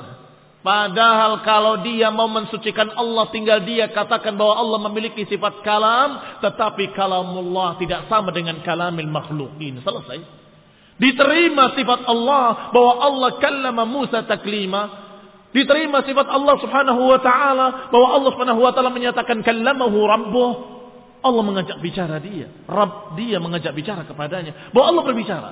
Speaker 1: Padahal kalau dia mau mensucikan Allah, tinggal dia katakan bahwa Allah memiliki sifat kalam, tetapi kalamullah tidak sama dengan kalamil makhlukin. Selesai. Diterima sifat Allah bahwa Allah kallama Musa taklima. Diterima sifat Allah subhanahu wa ta'ala bahwa Allah subhanahu wa ta'ala menyatakan kallamahu rabbuh. Allah mengajak bicara dia. Rabb dia mengajak bicara kepadanya. Bahwa Allah berbicara.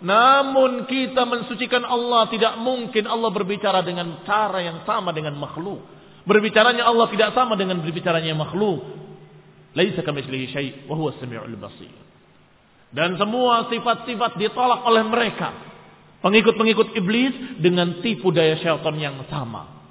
Speaker 1: Namun kita mensucikan Allah, tidak mungkin Allah berbicara dengan cara yang sama dengan makhluk. Berbicaranya Allah tidak sama dengan berbicaranya makhluk. Laisa kamitslihi syai' wa huwas samiul basir. Dan semua sifat-sifat ditolak oleh mereka, pengikut-pengikut iblis, dengan tipu daya syaitan yang sama.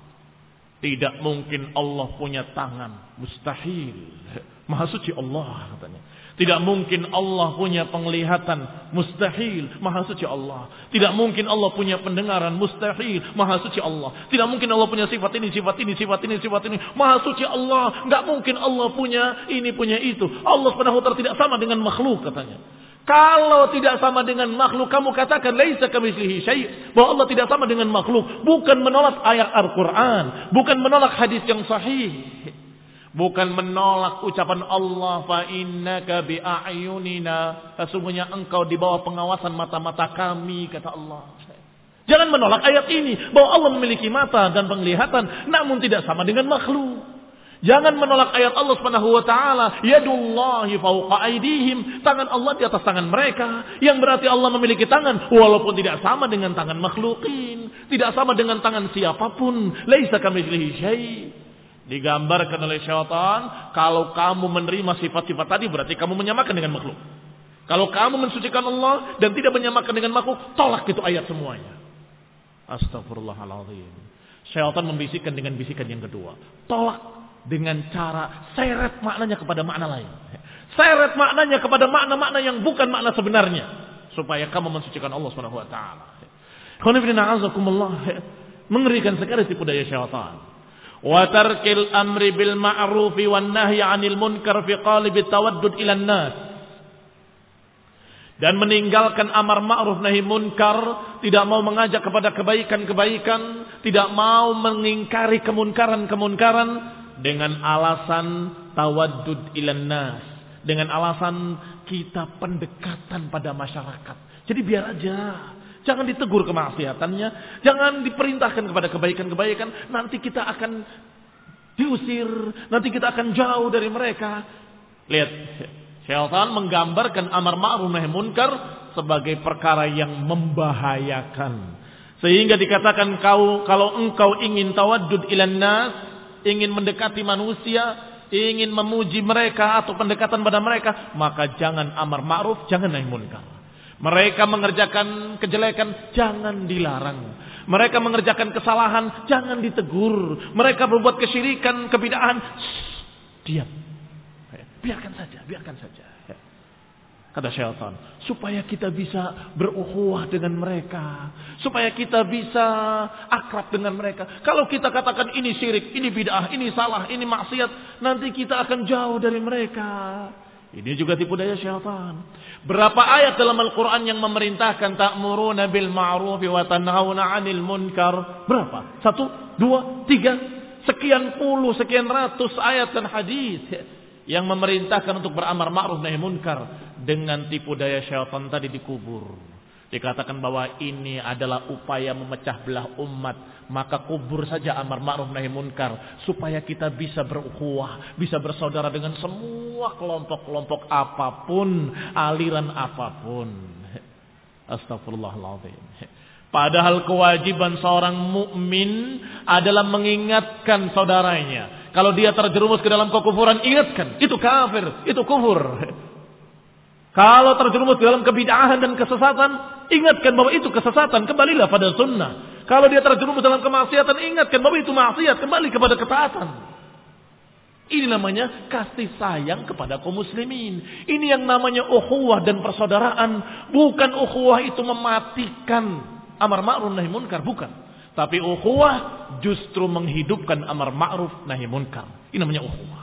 Speaker 1: Tidak mungkin Allah punya tangan, mustahil. Maha suci Allah katanya. Tidak mungkin Allah punya penglihatan, mustahil, maha suci Allah. Tidak mungkin Allah punya pendengaran, mustahil, maha suci Allah. Tidak mungkin Allah punya sifat ini, sifat ini, sifat ini, sifat ini, maha suci Allah. Enggak mungkin Allah punya ini, punya itu. Allah Subhanahu wa taala tidak sama dengan makhluk katanya. Kalau tidak sama dengan makhluk, kamu katakan laisa kamitslihi syai', bahwa Allah tidak sama dengan makhluk, bukan menolak ayat Al-Qur'an, bukan menolak hadis yang sahih. Bukan menolak ucapan Allah, fa innaka bi a'yunina, sesungguhnya engkau di bawah pengawasan mata-mata kami, kata Allah. Jangan menolak ayat ini bahwa Allah memiliki mata dan penglihatan, namun tidak sama dengan makhluk. Jangan menolak ayat Allah Subhanahu wa taala, yadullahi fawqa aydihim, tangan Allah di atas tangan mereka, yang berarti Allah memiliki tangan walaupun tidak sama dengan tangan makhlukin, tidak sama dengan tangan siapapun. Laisa kamitslihi syai'. Digambarkan oleh syaitan, kalau kamu menerima sifat-sifat tadi berarti kamu menyamakan dengan makhluk. Kalau kamu mensucikan Allah dan tidak menyamakan dengan makhluk, tolak itu ayat semuanya. Astagfirullahaladzim. Syaitan membisikkan dengan bisikan yang kedua. Tolak dengan cara seret maknanya kepada makna lain. Seret maknanya kepada makna-makna yang bukan makna sebenarnya, supaya kamu mensucikan Allah Subhanahu wa taala. Mengerikan sekali tipu daya syaitan. Wa tarkil amri bil ma'ruf wan nahyi 'anil munkar fi qalbi tawaddud ila nas. Dan meninggalkan amar ma'ruf nahi munkar, tidak mau mengajak kepada kebaikan-kebaikan, tidak mau mengingkari kemunkaran-kemunkaran dengan alasan tawaddud ila nas, dengan alasan kita pendekatan pada masyarakat. Jadi biar aja. Jangan ditegur kemaksiatannya, jangan diperintahkan kepada kebaikan-kebaikan, nanti kita akan diusir, nanti kita akan jauh dari mereka. Lihat, syaitan menggambarkan amar ma'ruf nahi munkar sebagai perkara yang membahayakan. Sehingga dikatakan kalau engkau ingin tawaddud ilan nas, ingin mendekati manusia, ingin memuji mereka atau pendekatan pada mereka, maka jangan amar ma'ruf, jangan nahi munkar. Mereka mengerjakan kejelekan, jangan dilarang. Mereka mengerjakan kesalahan, jangan ditegur. Mereka berbuat kesyirikan, kebid'ahan, diam. Biarkan saja. Kata syaitan, supaya kita bisa berukhuwah dengan mereka, supaya kita bisa akrab dengan mereka. Kalau kita katakan ini syirik, ini bid'ah, ini salah, ini maksiat, nanti kita akan jauh dari mereka. Ini juga tipu daya syaitan. Berapa ayat dalam Al-Quran yang memerintahkan ta'muruna bil ma'rufi wa tanhauna 'anil munkar? Berapa? 1, 2, 3, sekian puluh, sekian ratus ayat dan hadis yang memerintahkan untuk beramar ma'ruf nahi munkar. Dengan tipu daya syaitan tadi dikubur. Dikatakan bahwa ini adalah upaya memecah belah umat, maka kubur saja amar ma'ruf nahi munkar supaya kita bisa berukhuwah, bisa bersaudara dengan semua kelompok-kelompok apapun, aliran apapun. Astagfirullahaladzim. Padahal kewajiban seorang mukmin adalah mengingatkan saudaranya. Kalau dia terjerumus ke dalam kekufuran, ingatkan, itu kafir, itu kufur. Kalau terjerumus dalam kebid'ahan dan kesesatan, ingatkan bahwa itu kesesatan, kembalilah pada sunnah. Kalau dia terjerumus dalam kemaksiatan, ingatkan bahwa itu maksiat, kembali kepada ketaatan. Ini namanya kasih sayang kepada kaum muslimin. Ini yang namanya ukhuwah dan persaudaraan. Bukan ukhuwah itu mematikan amar ma'ruf nahi munkar, bukan. Tapi ukhuwah justru menghidupkan amar ma'ruf nahi munkar. Ini namanya ukhuwah.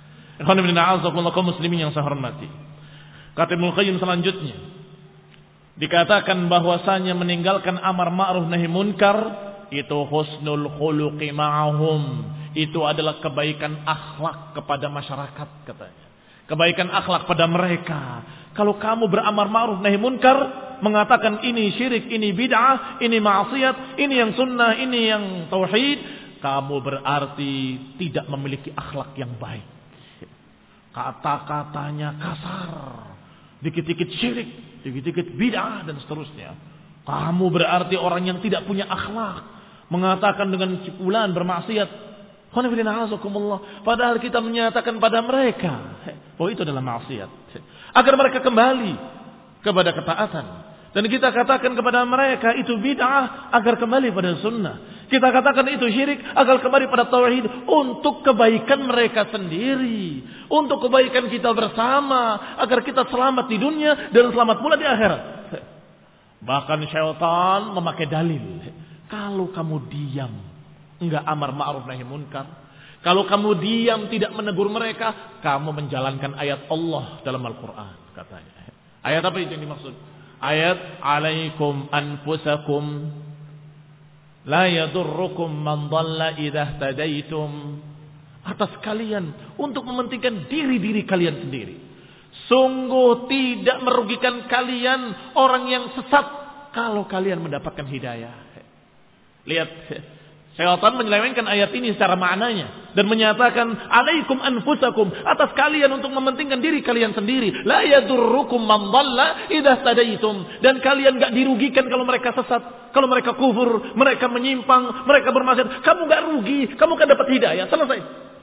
Speaker 1: Ikhwan fillah, kaum muslimin yang saya hormati. Kata Ibnu Qayyim selanjutnya, dikatakan bahwasanya meninggalkan amar ma'ruf nahi munkar itu husnul khuluqi ma'ahum, itu adalah kebaikan akhlak kepada masyarakat katanya. Kebaikan akhlak pada mereka. Kalau kamu beramar ma'ruf nahi munkar, mengatakan ini syirik, ini bid'ah, ini maksiat, ini yang sunnah, ini yang tauhid, kamu berarti tidak memiliki akhlak yang baik. Kata-katanya kasar, dikit-dikit syirik, dikit-dikit bid'ah dan seterusnya. Kamu berarti orang yang tidak punya akhlak, mengatakan dengan cipulan bermaksiat. Padahal kita menyatakan pada mereka bahwa itu adalah maksiat, agar mereka kembali kepada ketaatan. Dan kita katakan kepada mereka itu bid'ah agar kembali pada sunnah. Kita katakan itu syirik agar kembali pada tauhid, untuk kebaikan mereka sendiri, untuk kebaikan kita bersama, agar kita selamat di dunia dan selamat pula di akhirat. Bahkan syaitan memakai dalil, kalau kamu diam enggak amar ma'ruf nahi munkar, kalau kamu diam tidak menegur mereka, kamu menjalankan ayat Allah dalam Al-Quran katanya. Ayat apa itu yang dimaksud? Ayat alaikum anfusakum la yadurrukum man dhalla idza tadaitum. Atas kalian untuk mementingkan diri-diri kalian sendiri. Sungguh tidak merugikan kalian orang yang sesat kalau kalian mendapatkan hidayah. Lihat, syaitan menyelewengkan ayat ini secara maknanya dan menyatakan alaikum anfusakum, atas kalian untuk mementingkan diri kalian sendiri. La yadurrukum man dhalla idza tadaitum, dan kalian enggak dirugikan kalau mereka sesat, kalau mereka kufur, mereka menyimpang, mereka bermaksiat. Kamu enggak rugi, kamu kan dapat hidayah. Selesai.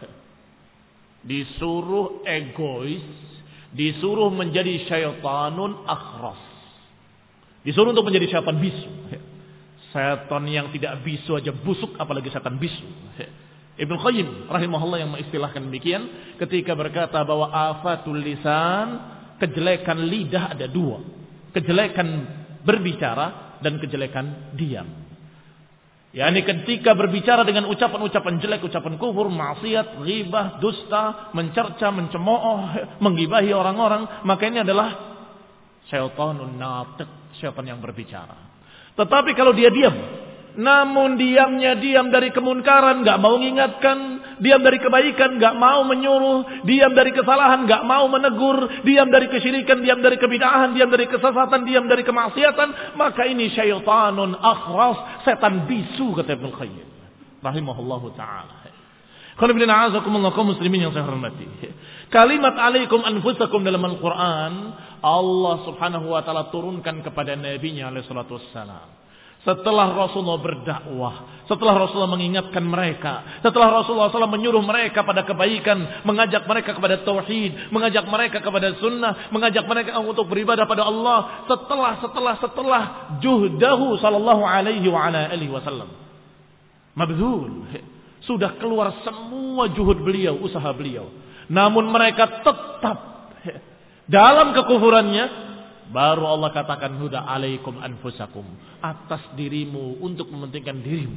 Speaker 1: Disuruh egois, disuruh menjadi syaitanun akhras. Disuruh untuk menjadi syaitan bisu. Setan yang tidak bisu aja busuk, apalagi setan bisu. Ibnu Qayyim rahimahullah yang mengistilahkan demikian ketika berkata bahwa afatul lisan, kejelekan lidah ada dua. Kejelekan berbicara dan kejelekan diam. Yani ketika berbicara dengan ucapan-ucapan jelek, ucapan kufur, maksiat, ghibah, dusta, mencerca, mencemooh, menggibahi orang-orang, maka ini adalah syaitanun natiq, syaitan yang berbicara. Tetapi kalau dia diam, namun diamnya diam dari kemunkaran, gak mau mengingatkan, diam dari kebaikan, gak mau menyuruh, diam dari kesalahan, gak mau menegur, diam dari kesyirikan, diam dari kebid'ahan, diam dari kesesatan, diam dari kemaksiatan, maka ini syaitanun akhras, setan bisu, kata Ibnu Qayyim rahimahullahu ta'ala. Qul inna a'azakumullah kaum muslimin yang saya hormati. Kalimat alaikum anfusakum dalam Al-Quran, Allah subhanahu wa ta'ala turunkan kepada Nabi-Nya alaihi salatu wassalam. Setelah Rasulullah berdakwah, setelah Rasulullah mengingatkan mereka, setelah Rasulullah SAW menyuruh mereka pada kebaikan, mengajak mereka kepada tauhid, mengajak mereka kepada sunnah, mengajak mereka untuk beribadah pada Allah, setelah juhdahu sallallahu alaihi wa ala alihi wasallam mabdhul, sudah keluar semua juhud beliau, usaha beliau, namun mereka tetap dalam kekufurannya, baru Allah katakan huda alaikum anfusakum, atas dirimu untuk mementingkan dirimu.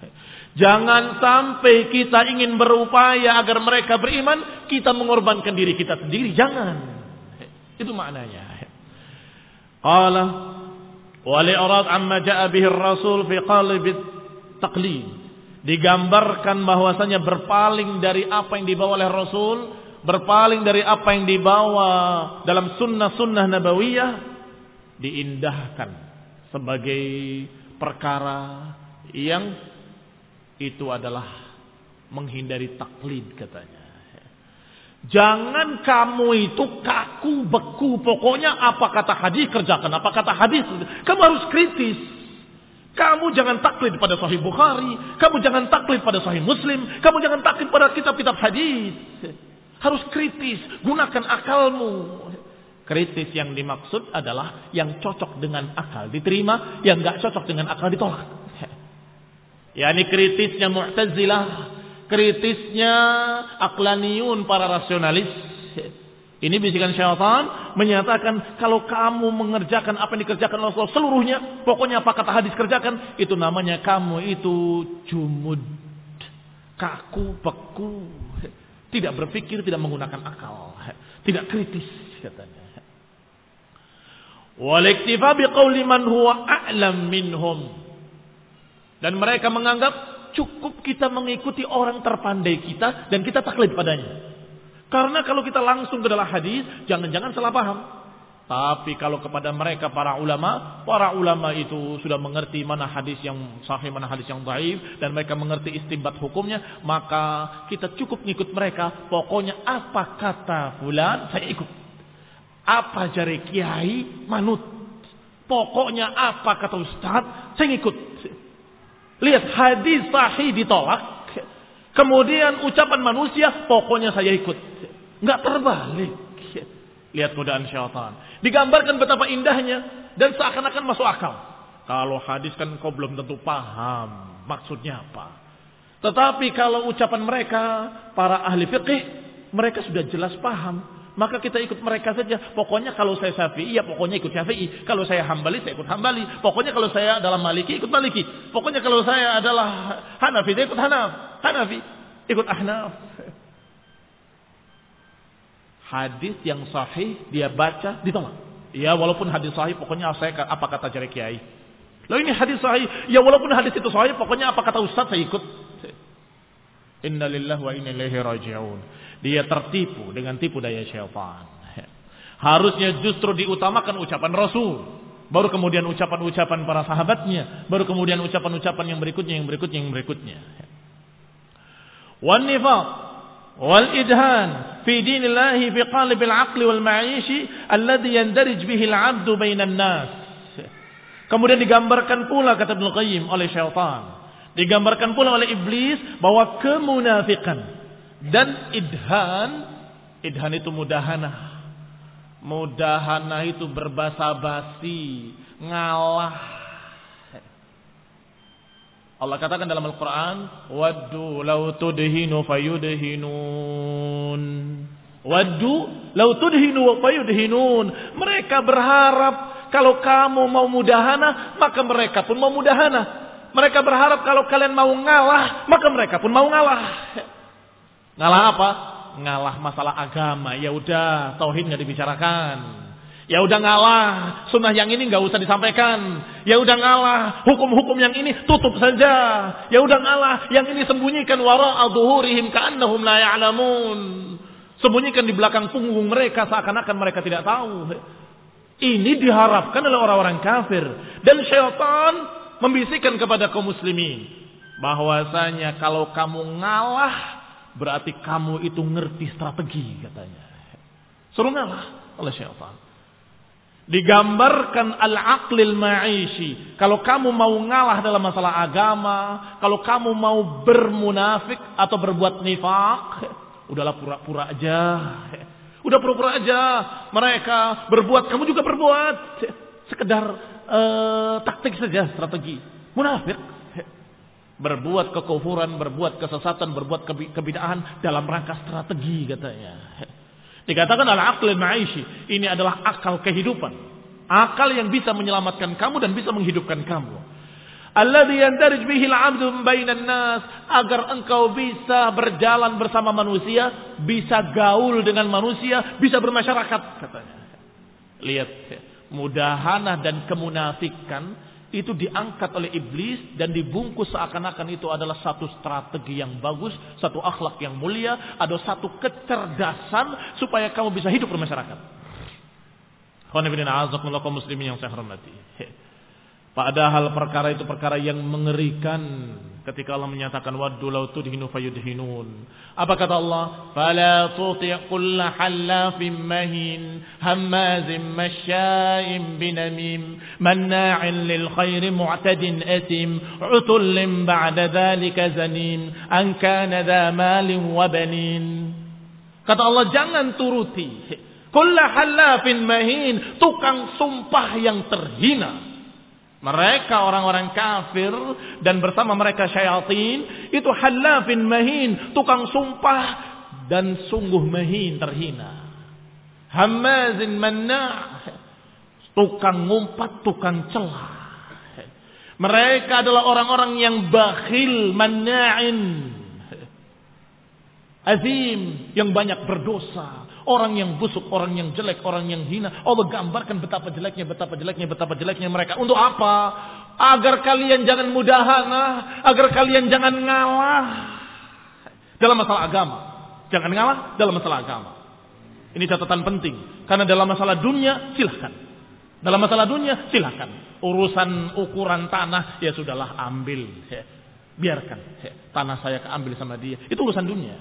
Speaker 1: Jangan sampai kita ingin berupaya agar mereka beriman, kita mengorbankan diri kita sendiri, jangan. Itu maknanya. Qala wa li'rad amma jaa bihi ar-rasul fi qalbi taqlid. Digambarkan bahwasanya berpaling dari apa yang dibawa oleh Rasul, berpaling dari apa yang dibawa dalam sunnah-sunnah nabawiyah, diindahkan sebagai perkara yang itu adalah menghindari taklid katanya. Jangan kamu itu kaku beku, pokoknya apa kata hadis kerjakan, apa kata hadis. Kamu harus kritis. Kamu jangan taklid pada Sahih Bukhari, kamu jangan taklid pada Sahih Muslim, kamu jangan taklid pada kitab-kitab hadis. Harus kritis, gunakan akalmu. Kritis yang dimaksud adalah yang cocok dengan akal diterima, yang enggak cocok dengan akal ditolak. Yani kritisnya Mu'tazilah, kritisnya Aqlaniyun, para rasionalis. Ini bisikan syaitan menyatakan kalau kamu mengerjakan apa yang dikerjakan Rasulullah seluruhnya, pokoknya apa kata hadis kerjakan, itu namanya kamu itu jumud, kaku, beku, tidak berpikir, tidak menggunakan akal, tidak kritis katanya. Wal iktifa biqauli man huwa a'lam minhum. Dan mereka menganggap cukup kita mengikuti orang terpandai kita dan kita taklid padanya. Karena kalau kita langsung ke dalam hadis, jangan-jangan salah paham. Tapi kalau kepada mereka para ulama itu sudah mengerti mana hadis yang sahih, mana hadis yang dhaif, dan mereka mengerti istinbat hukumnya, maka kita cukup ngikut mereka. Pokoknya apa kata fulan, saya ikut. Apa jari kiai, manut. Pokoknya apa kata ustaz, saya ikut. Lihat hadis sahih ditolak, kemudian ucapan manusia, pokoknya saya ikut. Enggak terbalik. Lihat godaan syaitan. Digambarkan betapa indahnya dan seakan-akan masuk akal. Kalau hadis kan kau belum tentu paham maksudnya apa. Tetapi kalau ucapan mereka, para ahli fiqih, mereka sudah jelas paham. Maka kita ikut mereka saja. Pokoknya kalau saya Syafi'i, ya pokoknya ikut Syafi'i. Kalau saya Hambali, saya ikut Hambali. Pokoknya kalau saya adalah Maliki, ikut Maliki. Pokoknya kalau saya adalah Hanafi, saya ikut Hanafi. Ikut Ahnaf. Hadis yang sahih dia baca ditolak. Ya walaupun hadis sahih pokoknya saya apa kata jari kiai. Loh ini hadis sahih. Ya walaupun hadis itu sahih pokoknya apa kata ustaz saya ikut. Inna lillahi wa inna ilaihi raji'un. Dia tertipu dengan tipu daya syaitan. Harusnya justru diutamakan ucapan Rasul. Baru kemudian ucapan-ucapan para sahabatnya. Baru kemudian ucapan-ucapan yang berikutnya. Wan nifaq wal idhan fi dinillahi fi qalibil aqli wal ma'ishi alladhi yandarij bihi al-'abdu bainan nas. Kemudian digambarkan pula kata Ibnu Qayyim oleh syaitan, digambarkan pula oleh iblis bahwa kemunafikan dan idhan itu mudahana itu berbasa-basi, ngalah. Allah katakan dalam Al-Quran, waddu law tudhinu fayudhinun. Waddu law tudhinu fayudhinun. Mereka berharap kalau kamu mau mudahana, maka mereka pun mau mudahana. Mereka berharap kalau kalian mau ngalah, maka mereka pun mau ngalah. Ngalah apa? Ngalah masalah agama. Ya udah, tauhid enggak dibicarakan. Ya udah ngalah, sunnah yang ini enggak usah disampaikan. Ya udah ngalah, hukum-hukum yang ini tutup saja. Ya udah ngalah, yang ini sembunyikan wara'a dhuhurihim ka'annahum la ya'lamun. Sembunyikan di belakang punggung mereka seakan-akan mereka tidak tahu. Ini diharapkan oleh orang-orang kafir. Dan syaitan membisikkan kepada kaum muslimin bahwasanya kalau kamu ngalah berarti kamu itu ngerti strategi katanya. Suruh ngalah oleh syaitan. Digambarkan al-aqlil ma'ishi. Kalau kamu mau ngalah dalam masalah agama, kalau kamu mau bermunafik atau berbuat nifaq, udahlah pura-pura aja. Udah pura-pura aja. Mereka berbuat, kamu juga berbuat. Sekedar taktik saja, strategi. Munafik. Berbuat kekufuran, berbuat kesesatan, berbuat kebid'ahan dalam rangka strategi katanya. Dikatakan al-aql al-ma'ishi, ini adalah akal kehidupan. Akal yang bisa menyelamatkan kamu dan bisa menghidupkan kamu. Alladhi yandarij bihi al-'abdu bainan nas, agar engkau bisa berjalan bersama manusia, bisa gaul dengan manusia, bisa bermasyarakat katanya. Lihat, mudahana dan kemunafikan itu diangkat oleh iblis dan dibungkus seakan-akan itu adalah satu strategi yang bagus, satu akhlak yang mulia, ada satu kecerdasan supaya kamu bisa hidup bermasyarakat. Kaum muslimin yang saya hormati. Padahal perkara itu perkara yang mengerikan ketika Allah menyatakan waddu law tudhinu fayudhinun. Apa kata Allah? Fala tuti' kulla halafin mahin hammazin masya'in binamim manna'in lil khairi mu'tadin atim utullin ba'da dhalika zanim an kana dha malin wa banin. Kata Allah, jangan turuti kulla halafin mahin, tukang sumpah yang terhina. Mereka orang-orang kafir dan bersama mereka syaitan itu halafin mahin, tukang sumpah dan sungguh mahin, terhina. Hammazin manna', tukang ngumpat, tukang celah. Mereka adalah orang-orang yang bakhil, manna'in, azim, yang banyak berdosa. Orang yang busuk, orang yang jelek, orang yang hina. Allah gambarkan betapa jeleknya mereka. Untuk apa? Agar kalian jangan mudahana, agar kalian jangan ngalah dalam masalah agama. Jangan ngalah dalam masalah agama. Ini catatan penting. Karena dalam masalah dunia, silahkan. Dalam masalah dunia, silahkan. Urusan ukuran tanah, ya sudahlah, ambil. Biarkan. Tanah saya keambil sama dia. Itu urusan dunia.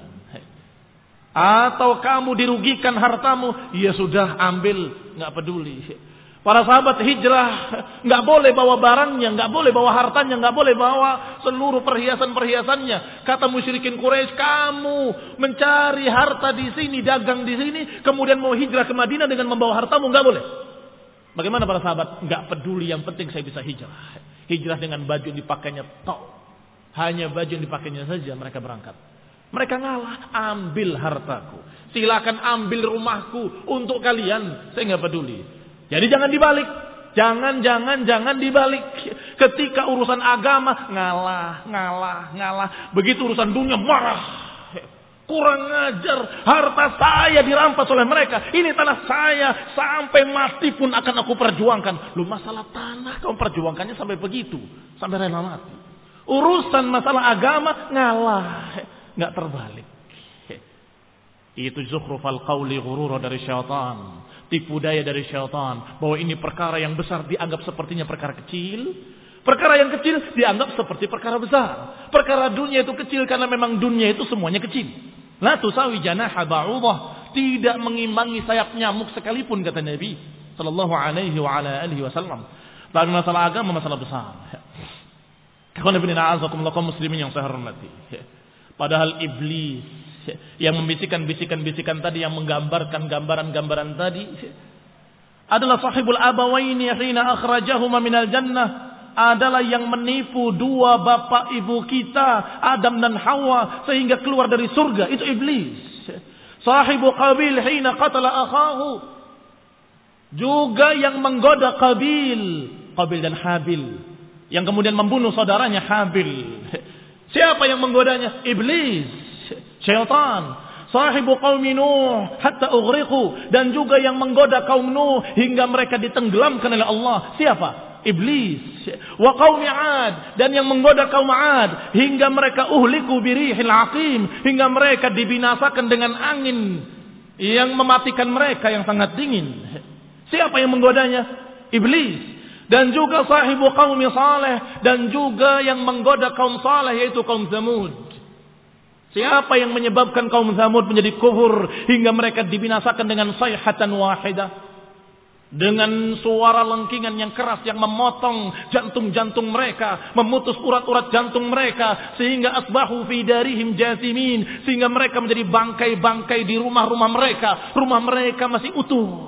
Speaker 1: Atau kamu dirugikan hartamu, ya sudah, ambil. Nggak peduli. Para sahabat hijrah, nggak boleh bawa barangnya, nggak boleh bawa hartanya, nggak boleh bawa seluruh perhiasan-perhiasannya. Kata musyrikin Quraisy, kamu mencari harta di sini, dagang di sini, kemudian mau hijrah ke Madinah dengan membawa hartamu, nggak boleh. Bagaimana para sahabat? Nggak peduli, yang penting saya bisa hijrah. Hijrah dengan baju yang dipakainya tok. Hanya baju yang dipakainya saja mereka berangkat. Mereka ngalah, ambil hartaku. Silakan ambil rumahku untuk kalian. Saya nggak peduli. Jadi jangan dibalik. Jangan dibalik. Ketika urusan agama, ngalah. Begitu urusan dunia, marah. Kurang ajar. Harta saya dirampas oleh mereka. Ini tanah saya. Sampai mati pun akan aku perjuangkan. Lu masalah tanah kamu perjuangkannya sampai begitu. Sampai rela mati. Urusan masalah agama, ngalah. Nggak terbalik. Itu zukhrufal qawli ghurura dari syaitan. Tipu daya dari syaitan, bahwa ini perkara yang besar dianggap sepertinya perkara kecil, perkara yang kecil dianggap seperti perkara besar. Perkara dunia itu kecil karena memang dunia itu semuanya kecil. La tusawi janaha ba'udah, tidak mengimbangi sayap nyamuk sekalipun, kata Nabi sallallahu alaihi wa ala alihi wasallam. Dan masalah agama masalah besar. Kawan ibn a'azakumullah kaum muslimin yang saya hormati. Padahal iblis yang membisikkan bisikan tadi, yang menggambarkan gambaran tadi, adalah sahibul abawaini hina akhrajahuma minal jannah, adalah yang menipu dua bapak ibu kita, Adam dan Hawa, sehingga keluar dari surga. Itu iblis. Sahibu Qabil hina qatala akhahu, juga yang menggoda Qabil dan Habil, yang kemudian membunuh saudaranya Habil. Siapa yang menggodanya? Iblis. Syaitan. Sahibu qaumi Nuh hatta ughriqu, dan juga yang menggoda kaum Nuh hingga mereka ditenggelamkan oleh Allah. Siapa? Iblis. Wa qaumi Ad, dan yang menggoda kaum Ad hingga mereka uhliku birihil aqim, hingga mereka dibinasakan dengan angin yang mematikan mereka yang sangat dingin. Siapa yang menggodanya? Iblis. Dan juga sahibu qaumi Saleh, dan juga yang menggoda kaum Saleh, yaitu kaum Tsamud. Siapa yang menyebabkan kaum Tsamud menjadi kufur hingga mereka dibinasakan dengan sayhatan wahidah, dengan suara lengkingan yang keras yang memotong jantung-jantung mereka, memutus urat-urat jantung mereka, sehingga asbahu fi darihim jasimin, sehingga mereka menjadi bangkai-bangkai di rumah-rumah mereka. Rumah mereka masih utuh.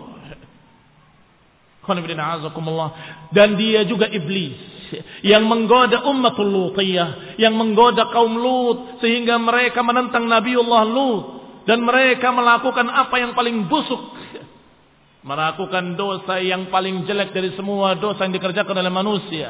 Speaker 1: Dan dia juga iblis yang menggoda ummatul Lutiyah, yang menggoda kaum Lut, sehingga mereka menentang Nabiullah Lut, dan mereka melakukan apa yang paling busuk, melakukan dosa yang paling jelek dari semua dosa yang dikerjakan oleh manusia.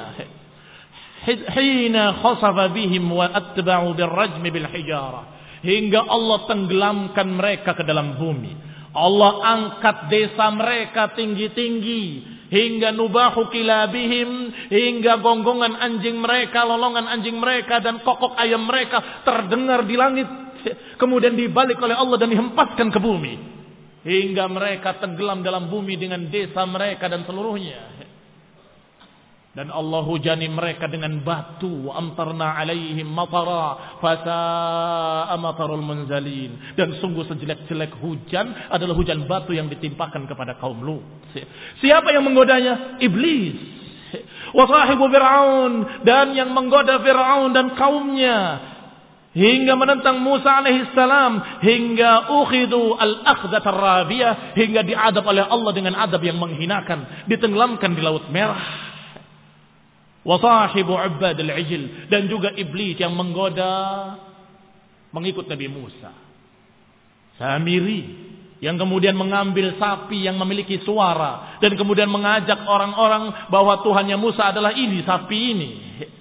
Speaker 1: Hina khasafa bihim wa atba'u birrajmi bil hijarah, hingga Allah tenggelamkan mereka ke dalam bumi. Allah angkat desa mereka tinggi-tinggi, hingga nubahu kilabihim, hingga gonggongan anjing mereka, lolongan anjing mereka, dan kokok ayam mereka terdengar di langit, kemudian dibalik oleh Allah dan dihempaskan ke bumi, hingga mereka tenggelam dalam bumi dengan desa mereka dan seluruhnya. Dan Allah hujani mereka dengan batu. Wa amtarna alaihim matara fasa'a matarul munzalin. Dan sungguh sejelek-jelek hujan adalah hujan batu yang ditimpakan kepada kaum Lut. Siapa yang menggodanya? Iblis. Wa sahibu Fir'aun, dan yang menggoda Fir'aun dan kaumnya hingga menentang Musa alaihissalam, hingga ukhidu al-akhdatar rabiyah, hingga diadab oleh Allah dengan adab yang menghinakan, ditenggelamkan di Laut Merah. Wa sahibu Ubbad al-Ijl, dan juga iblis yang menggoda mengikut Nabi Musa. Samiri, yang kemudian mengambil sapi yang memiliki suara dan kemudian mengajak orang-orang bahwa Tuhannya Musa adalah ini, sapi ini.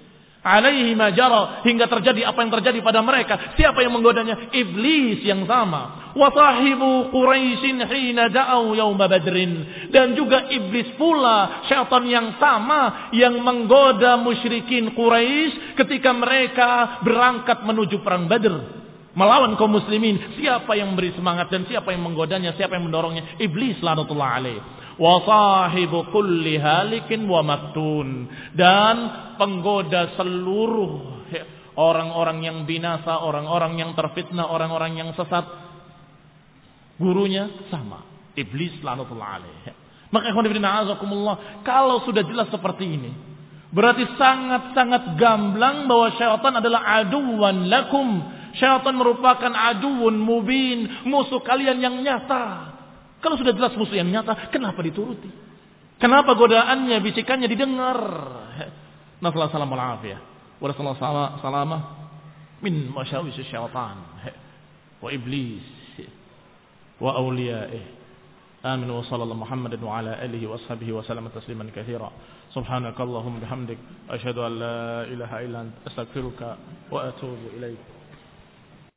Speaker 1: alaihi ma jara, hingga terjadi apa yang terjadi pada mereka. Siapa yang menggodanya? Iblis yang sama. Wa sahibu Quraisyin hina da'au yauma Badrin, dan juga iblis pula, syaitan yang sama yang menggoda musyrikin Quraisy ketika mereka berangkat menuju perang Badr melawan kaum muslimin. Siapa yang memberi semangat dan siapa yang menggodanya, siapa yang mendorongnya? Iblis laknatullah alaih. Wa sahibu kulli halikin wa maftun, dan penggoda seluruh orang-orang yang binasa, orang-orang yang terfitnah, orang-orang yang sesat, gurunya sama, iblis laknatullah alaih. Maka ikhwan fillah azakumullah, kalau sudah jelas seperti ini, berarti sangat-sangat gamblang bahwa syaitan adalah aduwan lakum. Syaitan merupakan aduun mubin, musuh kalian yang nyata. Kalau sudah jelas musuh yang nyata, kenapa dituruti? Kenapa godaannya, bisikannya didengar? Nasallahu salamul afiyah. Wa nasallahu salamah min masyawis syaitan wa iblis wa awliyaih. Amin wa sallallahu Muhammadin wa ala alihi wa ashabihi wa sallam tasliman katsira. Subhanakallahumma bihamdik asyhadu an la ilaha illa anta astaghfiruka wa atubu ilaik.